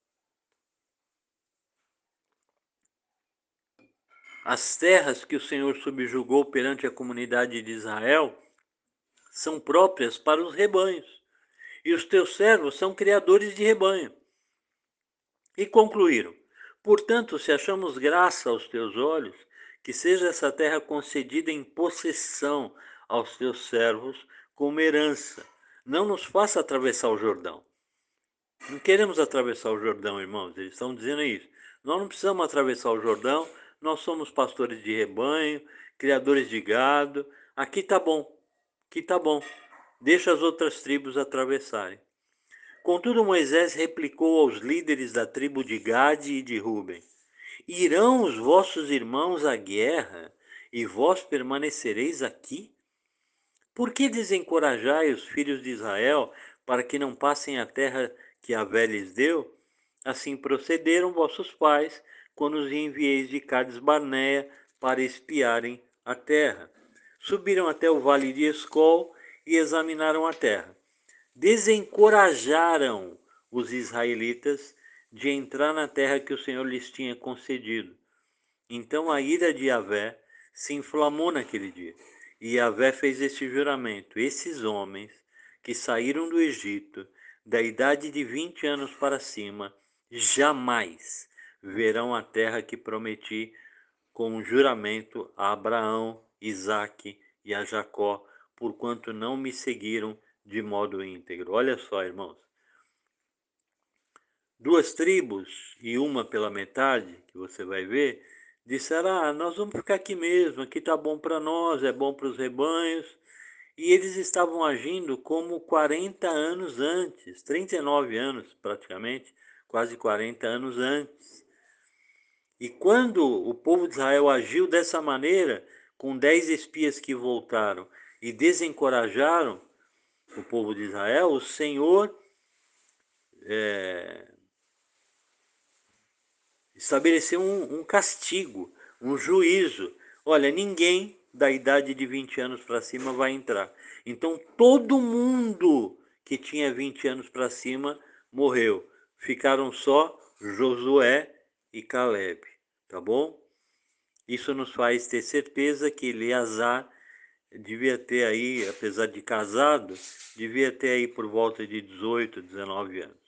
As terras que o Senhor subjugou perante a comunidade de Israel são próprias para os rebanhos, e os teus servos são criadores de rebanho. E concluíram: portanto, se achamos graça aos teus olhos, que seja essa terra concedida em possessão aos teus servos como herança. Não nos faça atravessar o Jordão. Não queremos atravessar o Jordão, irmãos. Eles estão dizendo isso. Nós não precisamos atravessar o Jordão. Nós somos pastores de rebanho, criadores de gado. Aqui tá bom. Aqui tá bom. Deixa as outras tribos atravessarem. Contudo, Moisés replicou aos líderes da tribo de Gade e de Ruben: irão os vossos irmãos à guerra e vós permanecereis aqui? Por que desencorajai os filhos de Israel para que não passem a terra que Yahvé lhes deu? Assim procederam vossos pais quando os envieis de Cades Barneia para espiarem a terra. Subiram até o vale de Escol e examinaram a terra. Desencorajaram os israelitas de entrar na terra que o Senhor lhes tinha concedido. Então a ira de Yahvé se inflamou naquele dia. E Yahvé fez este juramento: esses homens que saíram do Egito, da idade de 20 anos para cima, jamais verão a terra que prometi com um juramento a Abraão, Isaque e a Jacó, porquanto não me seguiram de modo íntegro. Olha só, irmãos. Duas tribos e uma pela metade, que você vai ver, disseram: nós vamos ficar aqui mesmo, aqui está bom para nós, é bom para os rebanhos. E eles estavam agindo como 40 anos antes, 39 anos praticamente, quase 40 anos antes. E quando o povo de Israel agiu dessa maneira, com 10 espias que voltaram e desencorajaram o povo de Israel, o Senhor estabeleceu um castigo, um juízo. Olha, ninguém da idade de 20 anos para cima vai entrar. Então todo mundo que tinha 20 anos para cima morreu. Ficaram só Josué e Caleb, tá bom? Isso nos faz ter certeza que Eleazar devia ter aí, apesar de casado, devia ter aí por volta de 18, 19 anos.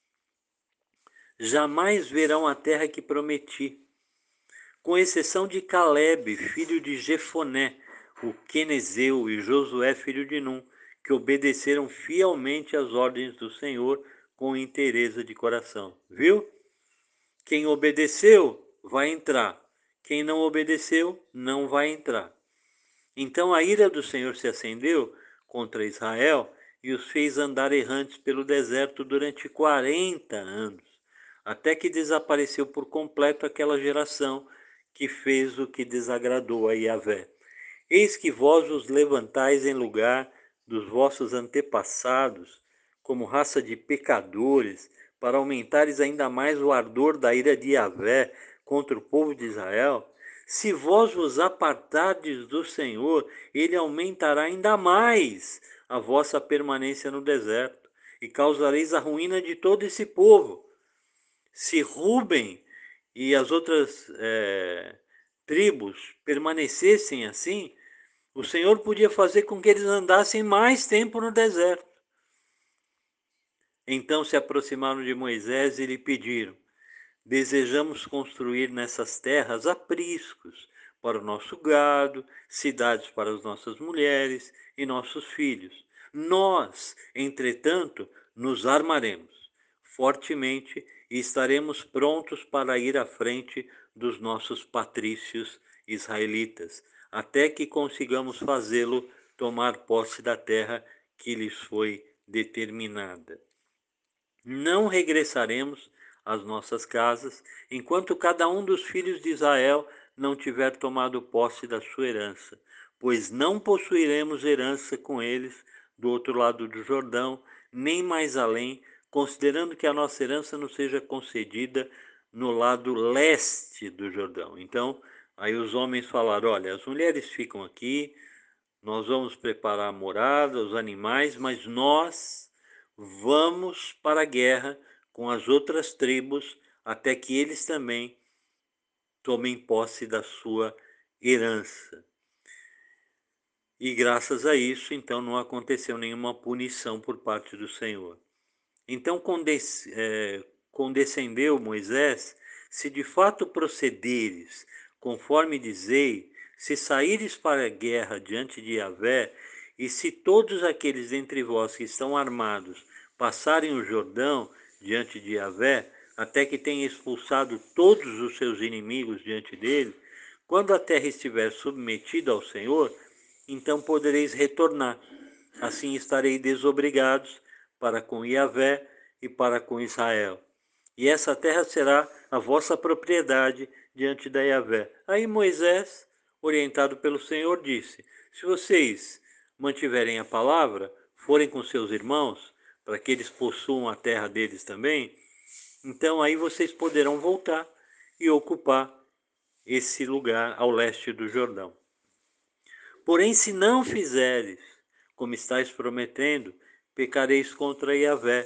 Jamais verão a terra que prometi, com exceção de Caleb, filho de Jefoné, o quenezeu, e Josué, filho de Num, que obedeceram fielmente às ordens do Senhor com inteireza de coração. Viu? Quem obedeceu vai entrar. Quem não obedeceu não vai entrar. Então a ira do Senhor se acendeu contra Israel e os fez andar errantes pelo deserto durante 40 anos, até que desapareceu por completo aquela geração que fez o que desagradou a Yahvé. Eis que vós os levantais em lugar dos vossos antepassados, como raça de pecadores, para aumentares ainda mais o ardor da ira de Yahvé contra o povo de Israel. Se vós vos apartardes do Senhor, ele aumentará ainda mais a vossa permanência no deserto, e causareis a ruína de todo esse povo. Se Ruben e as outras tribos permanecessem assim, o Senhor podia fazer com que eles andassem mais tempo no deserto. Então se aproximaram de Moisés e lhe pediram: desejamos construir nessas terras apriscos para o nosso gado, cidades para as nossas mulheres e nossos filhos. Nós, entretanto, nos armaremos fortemente e estaremos prontos para ir à frente dos nossos patrícios israelitas, até que consigamos fazê-lo tomar posse da terra que lhes foi determinada. Não regressaremos às nossas casas enquanto cada um dos filhos de Israel não tiver tomado posse da sua herança, pois não possuiremos herança com eles do outro lado do Jordão, nem mais além, considerando que a nossa herança nos seja concedida no lado leste do Jordão. Então, aí os homens falaram: olha, as mulheres ficam aqui, nós vamos preparar a morada, os animais, mas nós vamos para a guerra com as outras tribos até que eles também tomem posse da sua herança. E graças a isso, então, não aconteceu nenhuma punição por parte do Senhor. Então condescendeu Moisés: se de fato procederes conforme dizei, se saíres para a guerra diante de Yahvé, e se todos aqueles dentre vós que estão armados passarem o Jordão diante de Yahvé, até que tenha expulsado todos os seus inimigos diante dele, quando a terra estiver submetida ao Senhor, então podereis retornar. Assim estarei desobrigados para com Yahvé e para com Israel. E essa terra será a vossa propriedade diante da Yahvé. Aí Moisés, orientado pelo Senhor, disse: se vocês mantiverem a palavra, forem com seus irmãos, para que eles possuam a terra deles também, então aí vocês poderão voltar e ocupar esse lugar ao leste do Jordão. Porém, se não fizeres como estáis prometendo, pecareis contra Yahvé,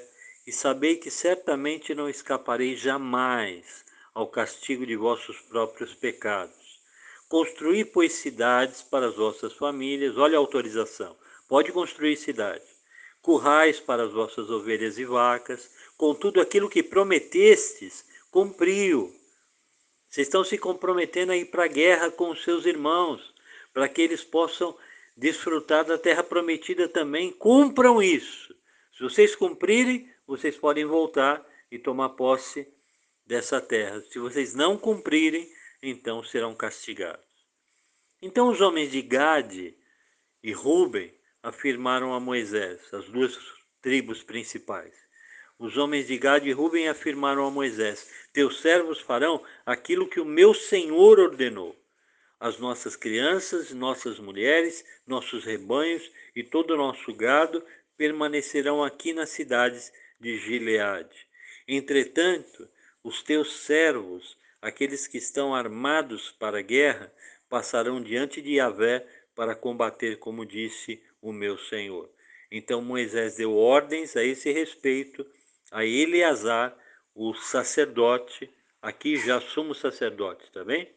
e sabei que certamente não escaparei jamais ao castigo de vossos próprios pecados. Construí, pois, cidades para as vossas famílias. Olha a autorização. Pode construir cidades. Currais para as vossas ovelhas e vacas. Contudo, aquilo que prometestes, cumpriu. Vocês estão se comprometendo a ir para a guerra com os seus irmãos, para que eles possam desfrutar da terra prometida também. Cumpram isso. Se vocês cumprirem, vocês podem voltar e tomar posse dessa terra. Se vocês não cumprirem, então serão castigados. Então os homens de Gade e Ruben afirmaram a Moisés, as duas tribos principais. Os homens de Gade e Ruben afirmaram a Moisés: teus servos farão aquilo que o meu Senhor ordenou. As nossas crianças, nossas mulheres, nossos rebanhos e todo o nosso gado permanecerão aqui nas cidades de Gileade. Entretanto, os teus servos, aqueles que estão armados para a guerra, passarão diante de Yahvé para combater, como disse o meu Senhor. Então Moisés deu ordens a esse respeito a Eleazar, o sacerdote. Aqui já somos sacerdotes, tá bem?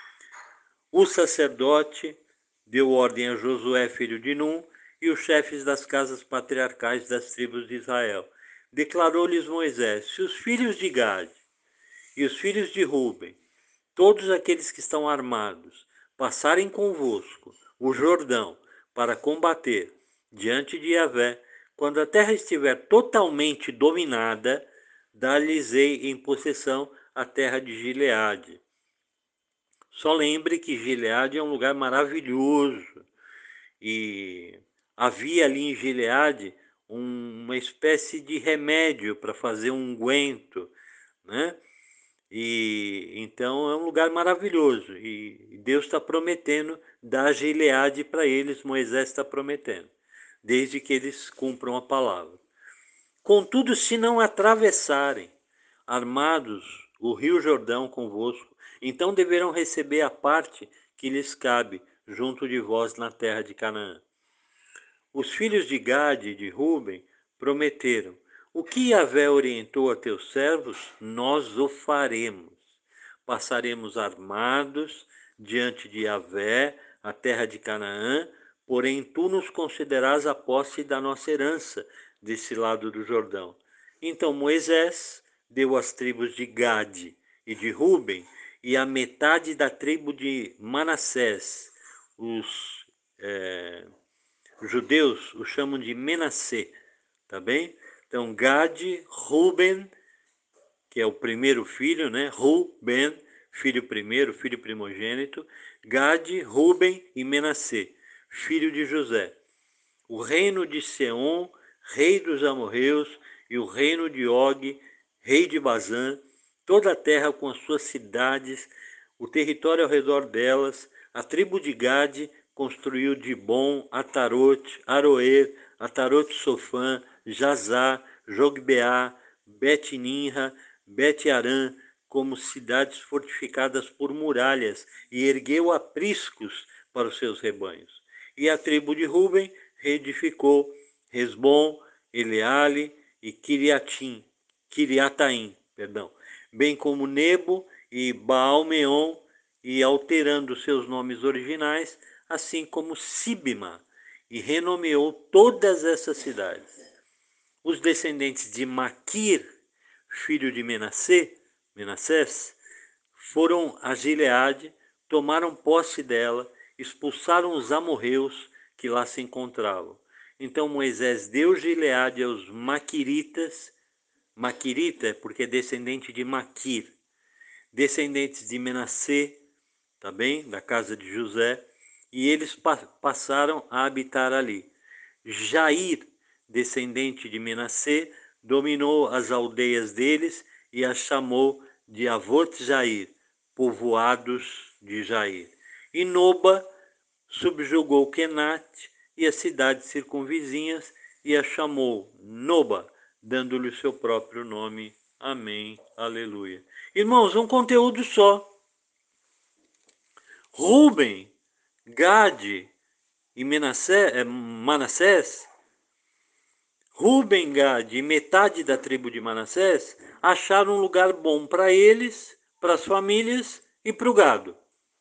O sacerdote deu ordem a Josué, filho de Num, e os chefes das casas patriarcais das tribos de Israel. Declarou-lhes Moisés: se os filhos de Gade e os filhos de Ruben, todos aqueles que estão armados, passarem convosco o Jordão para combater diante de Yahvé, quando a terra estiver totalmente dominada, dar-lhes-ei em possessão a terra de Gileade. Só lembre que Gileade é um lugar maravilhoso e havia ali em Gileade uma espécie de remédio para fazer um unguento, né? E então é um lugar maravilhoso e Deus está prometendo dar Gileade para eles, Moisés está prometendo, desde que eles cumpram a palavra. Contudo, se não atravessarem armados o rio Jordão convosco, então deverão receber a parte que lhes cabe junto de vós na terra de Canaã. Os filhos de Gade e de Ruben prometeram: o que Yahvé orientou a teus servos, nós o faremos. Passaremos armados diante de Yahvé, a terra de Canaã, porém tu nos considerás a posse da nossa herança desse lado do Jordão. Então Moisés deu às tribos de Gade e de Ruben e a metade da tribo de Manassés. Os judeus o chamam de Menassê, tá bem? Então Gade, Ruben, que é o primeiro filho, né? Ruben, filho primeiro, filho primogênito. Gade, Ruben e Menassê, filho de José. O reino de Seom, rei dos amorreus, e o reino de Og, rei de Bazã, toda a terra com as suas cidades, o território ao redor delas. A tribo de Gade construiu Dibon, Atarote, Aroer, Atarote Sofã, Jazá, Jogbeá, Bet-Ninra, Bet-Arã, como cidades fortificadas por muralhas, e ergueu apriscos para os seus rebanhos. E a tribo de Ruben reedificou Hesbom, Eleale e Kiriataim, bem como Nebo e Baal-Meon, e alterando seus nomes originais, assim como Sibma, e renomeou todas essas cidades. Os descendentes de Maquir, filho de Menassés, foram a Gileade, tomaram posse dela, expulsaram os amorreus que lá se encontravam. Então Moisés deu Gileade aos Maquiritas. Maquirita é porque é descendente de Maquir, descendentes de Menassê, tá bem? Da casa de José, e eles passaram a habitar ali. Jair, descendente de Menassê, dominou as aldeias deles e as chamou de Avot Jair, povoados de Jair. E Noba subjugou Kenate e as cidades circunvizinhas e a chamou Noba, dando-lhe o seu próprio nome. Amém. Aleluia. Irmãos, um conteúdo só. Ruben, Gade e Manassés, Rúben, Gade e metade da tribo de Manassés acharam um lugar bom para eles, para as famílias e para o gado.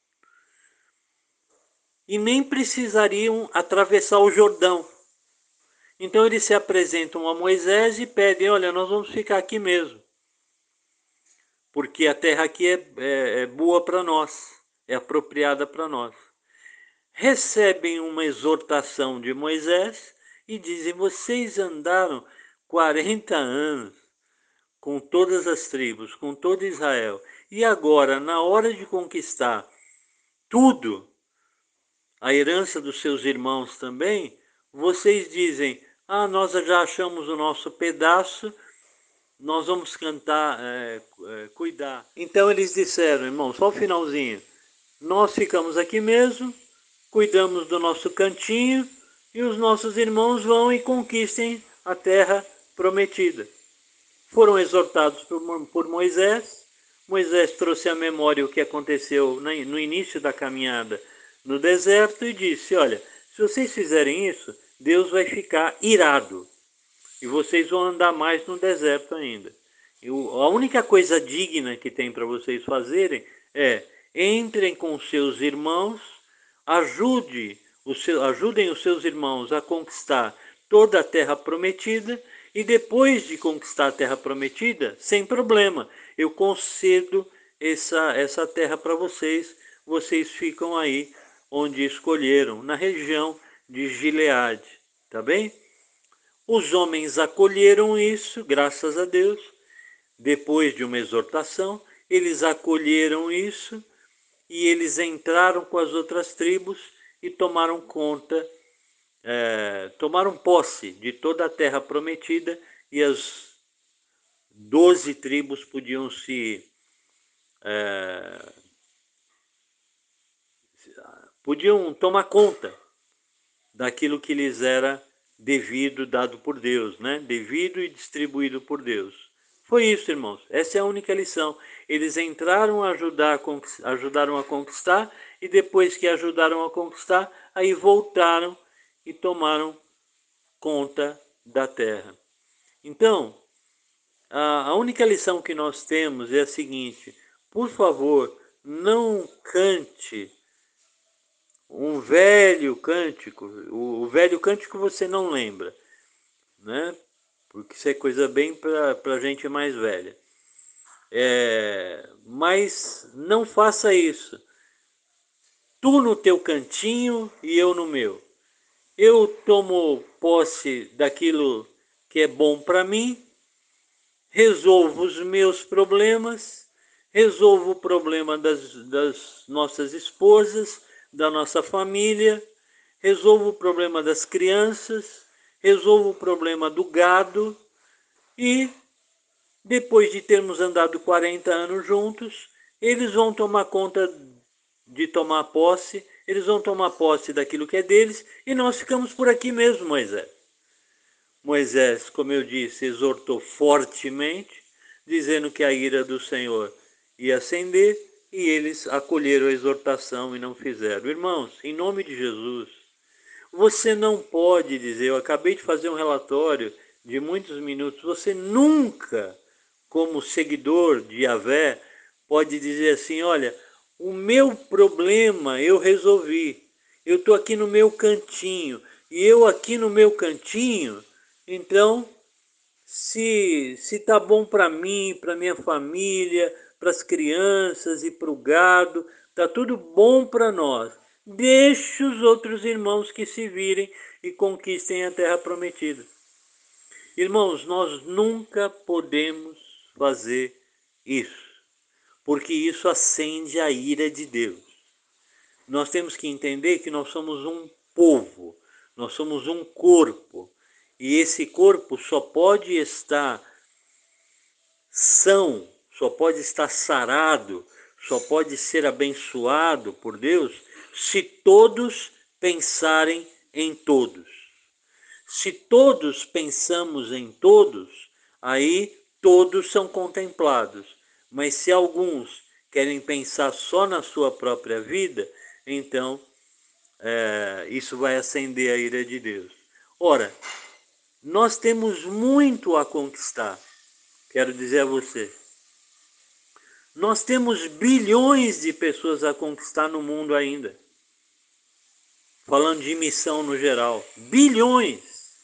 E nem precisariam atravessar o Jordão. Então eles se apresentam a Moisés e pedem, olha, nós vamos ficar aqui mesmo. Porque a terra aqui é boa para nós, é apropriada para nós. Recebem uma exortação de Moisés e dizem, vocês andaram 40 anos com todas as tribos, com todo Israel, e agora, na hora de conquistar tudo, a herança dos seus irmãos também, vocês dizem, nós já achamos o nosso pedaço, nós vamos cantar, cuidar. Então eles disseram, irmãos, só o finalzinho, nós ficamos aqui mesmo, cuidamos do nosso cantinho, e os nossos irmãos vão e conquistem a terra prometida. Foram exortados por Moisés. Moisés trouxe à memória o que aconteceu no início da caminhada no deserto e disse, olha, se vocês fizerem isso, Deus vai ficar irado e vocês vão andar mais no deserto ainda. A única coisa digna que tem para vocês fazerem é entrem com seus irmãos, ajudem os seus irmãos a conquistar toda a terra prometida, e depois de conquistar a terra prometida, sem problema, eu concedo essa terra para vocês, vocês ficam aí onde escolheram, na região de Gileade, tá bem? Os homens acolheram isso, graças a Deus, depois de uma exortação, eles acolheram isso e eles entraram com as outras tribos e tomaram conta, tomaram posse de toda a terra prometida, e as 12 tribos podiam podiam tomar conta daquilo que lhes era devido, dado por Deus, né? Devido e distribuído por Deus. Foi isso, irmãos. Essa é a única lição. Eles entraram a ajudaram a conquistar, e depois que ajudaram a conquistar, aí voltaram e tomaram conta da terra. Então, a única lição que nós temos é a seguinte: por favor, não cante um velho cântico. O velho cântico você não lembra, né? Porque isso é coisa bem para gente mais velha. Mas não faça isso. Tu no teu cantinho e eu no meu. Eu tomo posse daquilo que é bom para mim, resolvo os meus problemas, resolvo o problema das nossas esposas, da nossa família, resolvo o problema das crianças, resolvo o problema do gado, e depois de termos andado 40 anos juntos, eles vão tomar conta de tomar posse, eles vão tomar posse daquilo que é deles, e nós ficamos por aqui mesmo, Moisés. Moisés, como eu disse, exortou fortemente, dizendo que a ira do Senhor ia acender, e eles acolheram a exortação e não fizeram. Irmãos, em nome de Jesus, você não pode dizer, eu acabei de fazer um relatório de muitos minutos, você nunca, como seguidor de Yahvé, pode dizer assim, olha, o meu problema eu resolvi, eu estou aqui no meu cantinho, e eu aqui no meu cantinho, então, se está bom para mim, para minha família, para as crianças e para o gado, está tudo bom para nós. Deixe os outros irmãos que se virem e conquistem a terra prometida. Irmãos, nós nunca podemos fazer isso, porque isso acende a ira de Deus. Nós temos que entender que nós somos um povo, nós somos um corpo, e esse corpo só pode estar são, só pode estar sarado, só pode ser abençoado por Deus se todos pensarem em todos. Se todos pensamos em todos, aí todos são contemplados. Mas se alguns querem pensar só na sua própria vida, então isso vai acender a ira de Deus. Ora, Nós temos muito a conquistar, quero dizer a você. Nós temos bilhões de pessoas a conquistar no mundo ainda. Falando de missão no geral. Bilhões!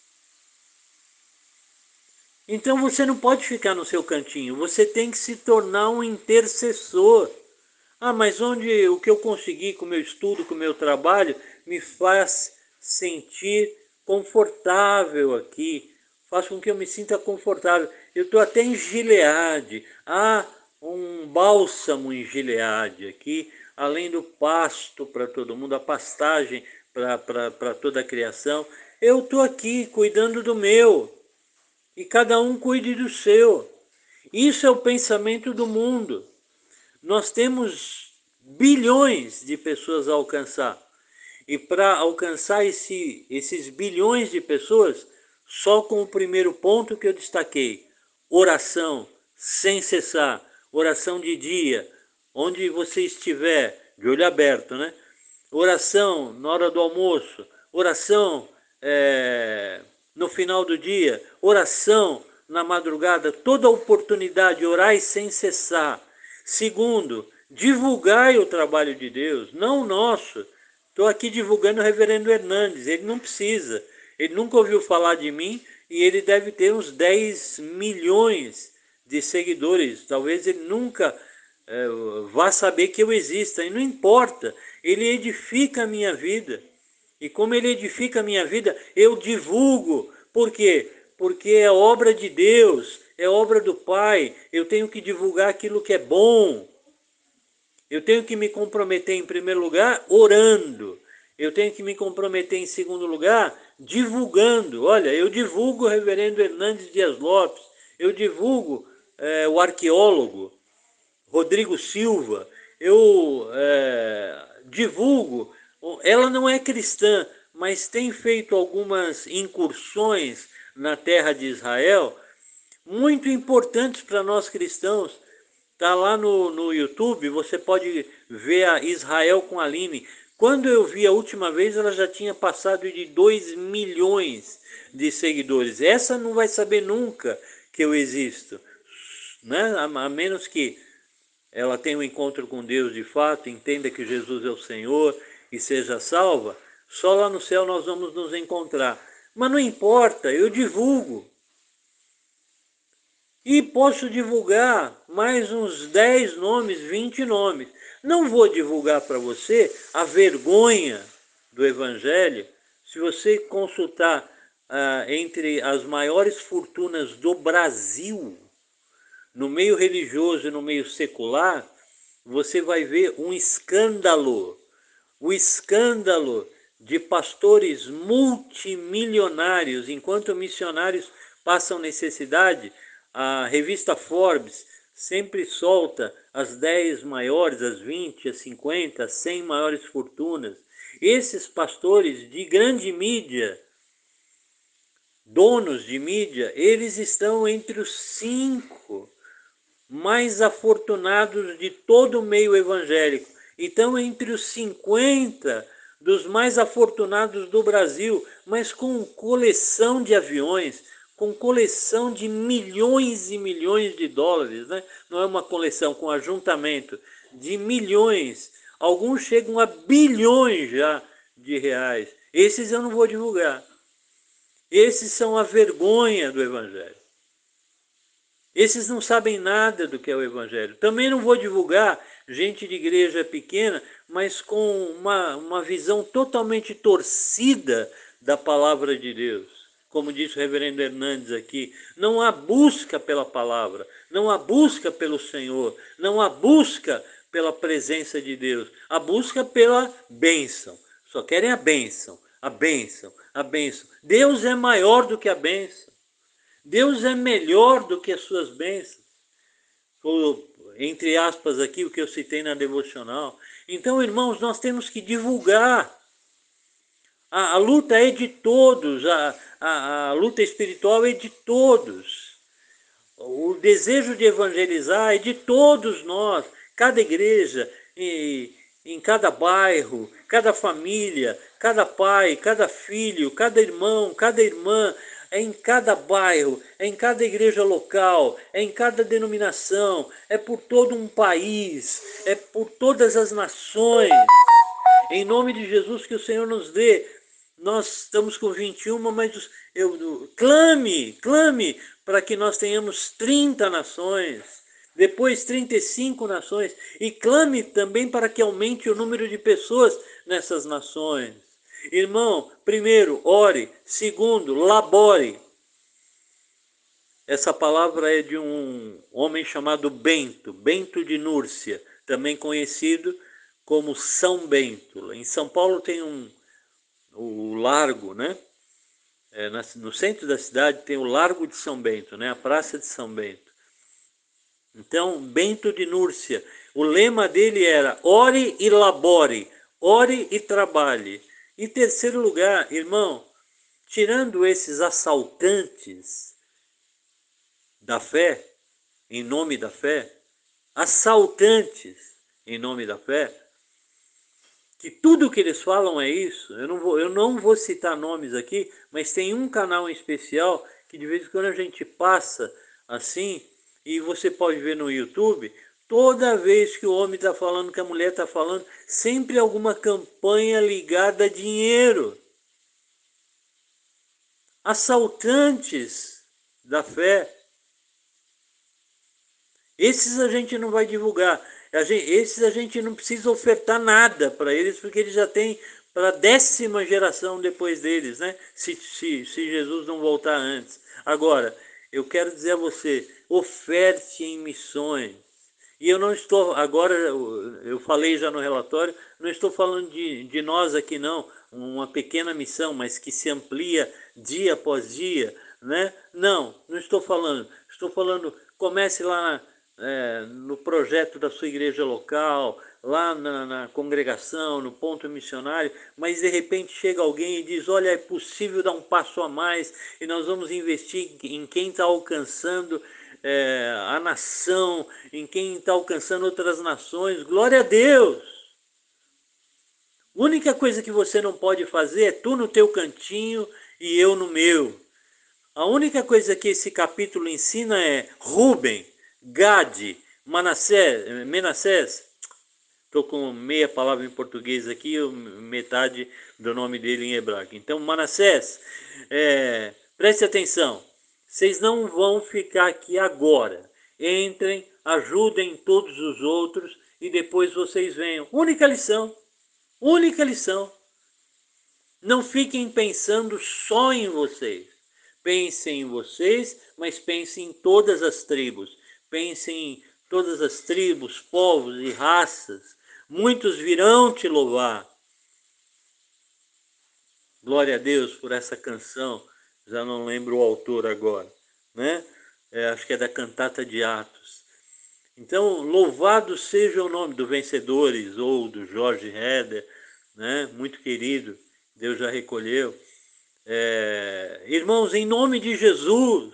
Então você não pode ficar no seu cantinho, você tem que se tornar um intercessor. Ah, mas onde o que eu consegui com o meu estudo, com o meu trabalho, me faz sentir confortável aqui, faz com que eu me sinta confortável. Eu estou até em Gileade, há um bálsamo em Gileade aqui, além do pasto para todo mundo, a pastagem para toda a criação. Eu estou aqui cuidando do meu, e cada um cuide do seu. Isso é o pensamento do mundo. Nós temos bilhões de pessoas a alcançar. E para alcançar esses bilhões de pessoas, só com o primeiro ponto que eu destaquei, oração sem cessar, oração de dia, onde você estiver, de olho aberto, né? Oração na hora do almoço, oração no final do dia, oração na madrugada, toda oportunidade, orai sem cessar. Segundo, divulgai o trabalho de Deus, não o nosso. Estou aqui divulgando o reverendo Hernandes, ele não precisa, ele nunca ouviu falar de mim e ele deve ter uns 10 milhões de seguidores, talvez ele nunca vá saber que eu existo, e não importa, ele edifica a minha vida. E como ele edifica a minha vida, eu divulgo. Por quê? Porque é obra de Deus, é obra do Pai. Eu tenho que divulgar aquilo que é bom. Eu tenho que me comprometer, em primeiro lugar, orando. Eu tenho que me comprometer, em segundo lugar, divulgando. Olha, eu divulgo o reverendo Hernandes Dias Lopes. Eu divulgo o arqueólogo Rodrigo Silva. Eu divulgo. Ela não é cristã, mas tem feito algumas incursões na terra de Israel muito importantes para nós cristãos. Está lá no YouTube, você pode ver a Israel com a Aline. Quando eu vi a última vez, ela já tinha passado de 2 milhões de seguidores. Essa não vai saber nunca que eu existo, né? A menos que ela tenha um encontro com Deus de fato, entenda que Jesus é o Senhor e seja salva. Só lá no céu nós vamos nos encontrar. Mas não importa, eu divulgo. E posso divulgar mais uns 10 nomes, 20 nomes. Não vou divulgar para você a vergonha do Evangelho. Se você consultar entre as maiores fortunas do Brasil, no meio religioso e no meio secular, você vai ver um escândalo. O escândalo de pastores multimilionários, enquanto missionários passam necessidade. A revista Forbes sempre solta as 10 maiores, as 20, as 50, as 100 maiores fortunas. Esses pastores de grande mídia, donos de mídia, eles estão entre os 5 mais afortunados de todo o meio evangélico. Então, entre os 50 dos mais afortunados do Brasil, mas com coleção de aviões, com coleção de milhões e milhões de dólares, né? Não é uma coleção, com ajuntamento de milhões. Alguns chegam a bilhões já de reais. Esses eu não vou divulgar. Esses são a vergonha do Evangelho. Esses não sabem nada do que é o Evangelho. Também não vou divulgar gente de igreja pequena, mas com uma visão totalmente torcida da palavra de Deus. Como disse o reverendo Hernandes aqui, não há busca pela palavra, não há busca pelo Senhor, não há busca pela presença de Deus, há busca pela bênção. Só querem a bênção, a bênção, a bênção. Deus é maior do que a bênção. Deus é melhor do que as suas bênçãos. Entre aspas aqui, o que eu citei na devocional. Então, irmãos, nós temos que divulgar. A luta é de todos, a luta espiritual é de todos. O desejo de evangelizar é de todos nós, cada igreja, em cada bairro, cada família, cada pai, cada filho, cada irmão, cada irmã. é em cada bairro, é em cada igreja local, é em cada denominação, é por todo um país, é por todas as nações. Em nome de Jesus, que o Senhor nos dê. Nós estamos com 21, mas clame para que nós tenhamos 30 nações, depois 35 nações, e clame também para que aumente o número de pessoas nessas nações. Irmão, primeiro, ore. Segundo, labore. Essa palavra é de um homem chamado Bento, Bento de Núrcia, também conhecido como São Bento. Em São Paulo tem o largo, né? No centro da cidade tem o Largo de São Bento, né? A Praça de São Bento. Então, Bento de Núrcia, o lema dele era ore e labore, ore e trabalhe. Em terceiro lugar, irmão, tirando esses assaltantes da fé, em nome da fé, assaltantes em nome da fé, que tudo que eles falam é isso. Eu não vou citar nomes aqui, mas tem um canal em especial que de vez em quando a gente passa assim, e você pode ver no YouTube, toda vez que o homem está falando, que a mulher está falando, sempre alguma campanha ligada a dinheiro. Assaltantes da fé. Esses a gente não vai divulgar. Esses a gente não precisa ofertar nada para eles, porque eles já têm para a 10ª geração depois deles, né? Se Jesus não voltar antes. Agora, eu quero dizer a você, oferte em missões. E eu não estou, agora eu falei já no relatório, não estou falando de nós aqui não, uma pequena missão, mas que se amplia dia após dia, né? Não estou falando. Estou falando, comece lá no projeto da sua igreja local, lá na congregação, no ponto missionário, mas de repente chega alguém e diz, olha, é possível dar um passo a mais e nós vamos investir em quem está alcançando a nação, em quem está alcançando outras nações. Glória a Deus! A única coisa que você não pode fazer é tu no teu cantinho e eu no meu. A única coisa que esse capítulo ensina é Ruben, Gade, Menassés. Estou com meia palavra em português aqui, metade do nome dele em hebraico. Então, Manassés, preste atenção. Vocês não vão ficar aqui agora. Entrem, ajudem todos os outros e depois vocês venham. Única lição. Única lição. Não fiquem pensando só em vocês. Pensem em vocês, mas pensem em todas as tribos. Pensem em todas as tribos, povos e raças. Muitos virão te louvar. Glória a Deus por essa canção. Já não lembro o autor agora, né? Acho que é da cantata de Atos. Então, louvado seja o nome do Vencedores ou do Jorge Heder, né? Muito querido. Deus já recolheu. Irmãos, em nome de Jesus,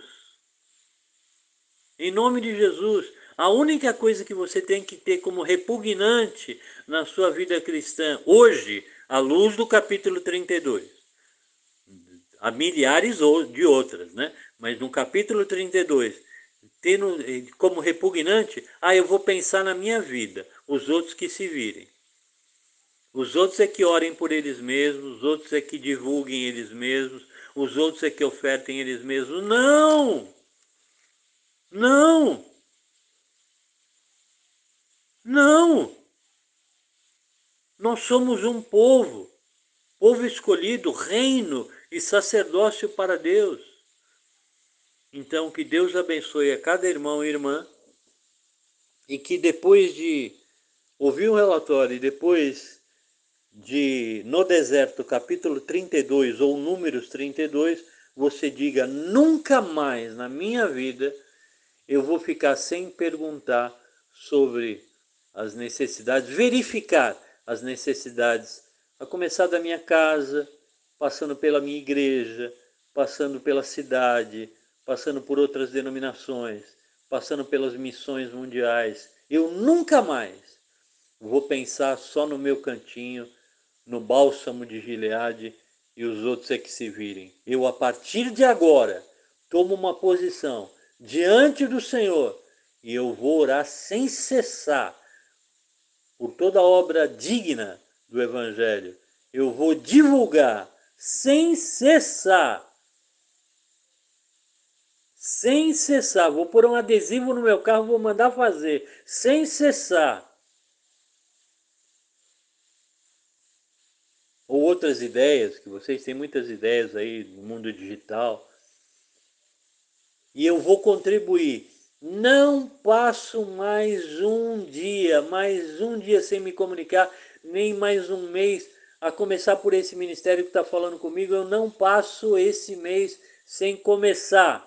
em nome de Jesus, a única coisa que você tem que ter como repugnante na sua vida cristã hoje, à luz do capítulo 32, há milhares de outras, né? Mas no capítulo 32, tendo como repugnante, eu vou pensar na minha vida, os outros que se virem. Os outros é que orem por eles mesmos, os outros é que divulguem eles mesmos, os outros é que ofertem eles mesmos. Não! Não! Não! Nós somos um povo escolhido, reino e sacerdócio para Deus. Então, que Deus abençoe a cada irmão e irmã e que depois de ouvir um relatório e depois de No Deserto, capítulo 32 ou Números 32, você diga, nunca mais na minha vida eu vou ficar sem perguntar sobre as necessidades, verificar as necessidades, a começar da minha casa, passando pela minha igreja, passando pela cidade, passando por outras denominações, passando pelas missões mundiais. Eu nunca mais vou pensar só no meu cantinho, no bálsamo de Gileade e os outros é que se virem. Eu, a partir de agora, tomo uma posição diante do Senhor e eu vou orar sem cessar por toda obra digna do Evangelho. Eu vou divulgar sem cessar. Sem cessar. Vou pôr um adesivo no meu carro, vou mandar fazer. Sem cessar. Ou outras ideias, que vocês têm muitas ideias aí no mundo digital. E eu vou contribuir. Não passo mais um dia sem me comunicar, nem mais um mês, a começar por esse ministério que está falando comigo. Eu não passo esse mês sem começar,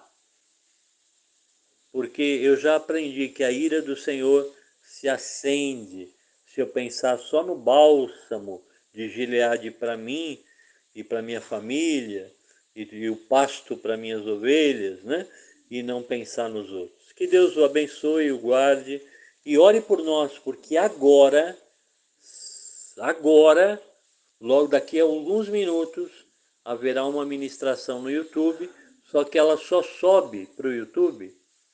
porque eu já aprendi que a ira do Senhor se acende se eu pensar só no bálsamo de Gileade para mim e para minha família, e o pasto para minhas ovelhas, né? E não pensar nos outros. Que Deus o abençoe, o guarde e ore por nós, porque agora, logo daqui a alguns minutos, haverá uma ministração no YouTube, só que ela só sobe para o YouTube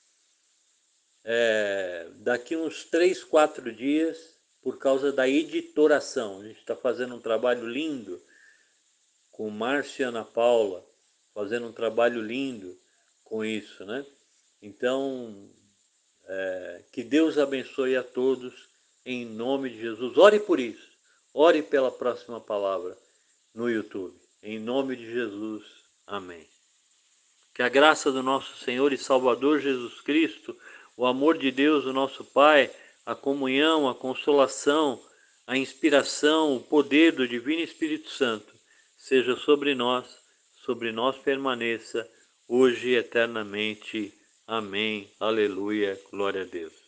daqui uns 3, 4 dias, por causa da editoração. A gente está fazendo um trabalho lindo com Márcia e Ana Paula, fazendo um trabalho lindo com isso, né? Então, que Deus abençoe a todos, em nome de Jesus. Ore por isso, ore pela próxima palavra no YouTube, em nome de Jesus, amém. Que a graça do nosso Senhor e Salvador Jesus Cristo, o amor de Deus, o nosso Pai, a comunhão, a consolação, a inspiração, o poder do Divino Espírito Santo, seja sobre nós permaneça, hoje e eternamente. Amém. Aleluia. Glória a Deus.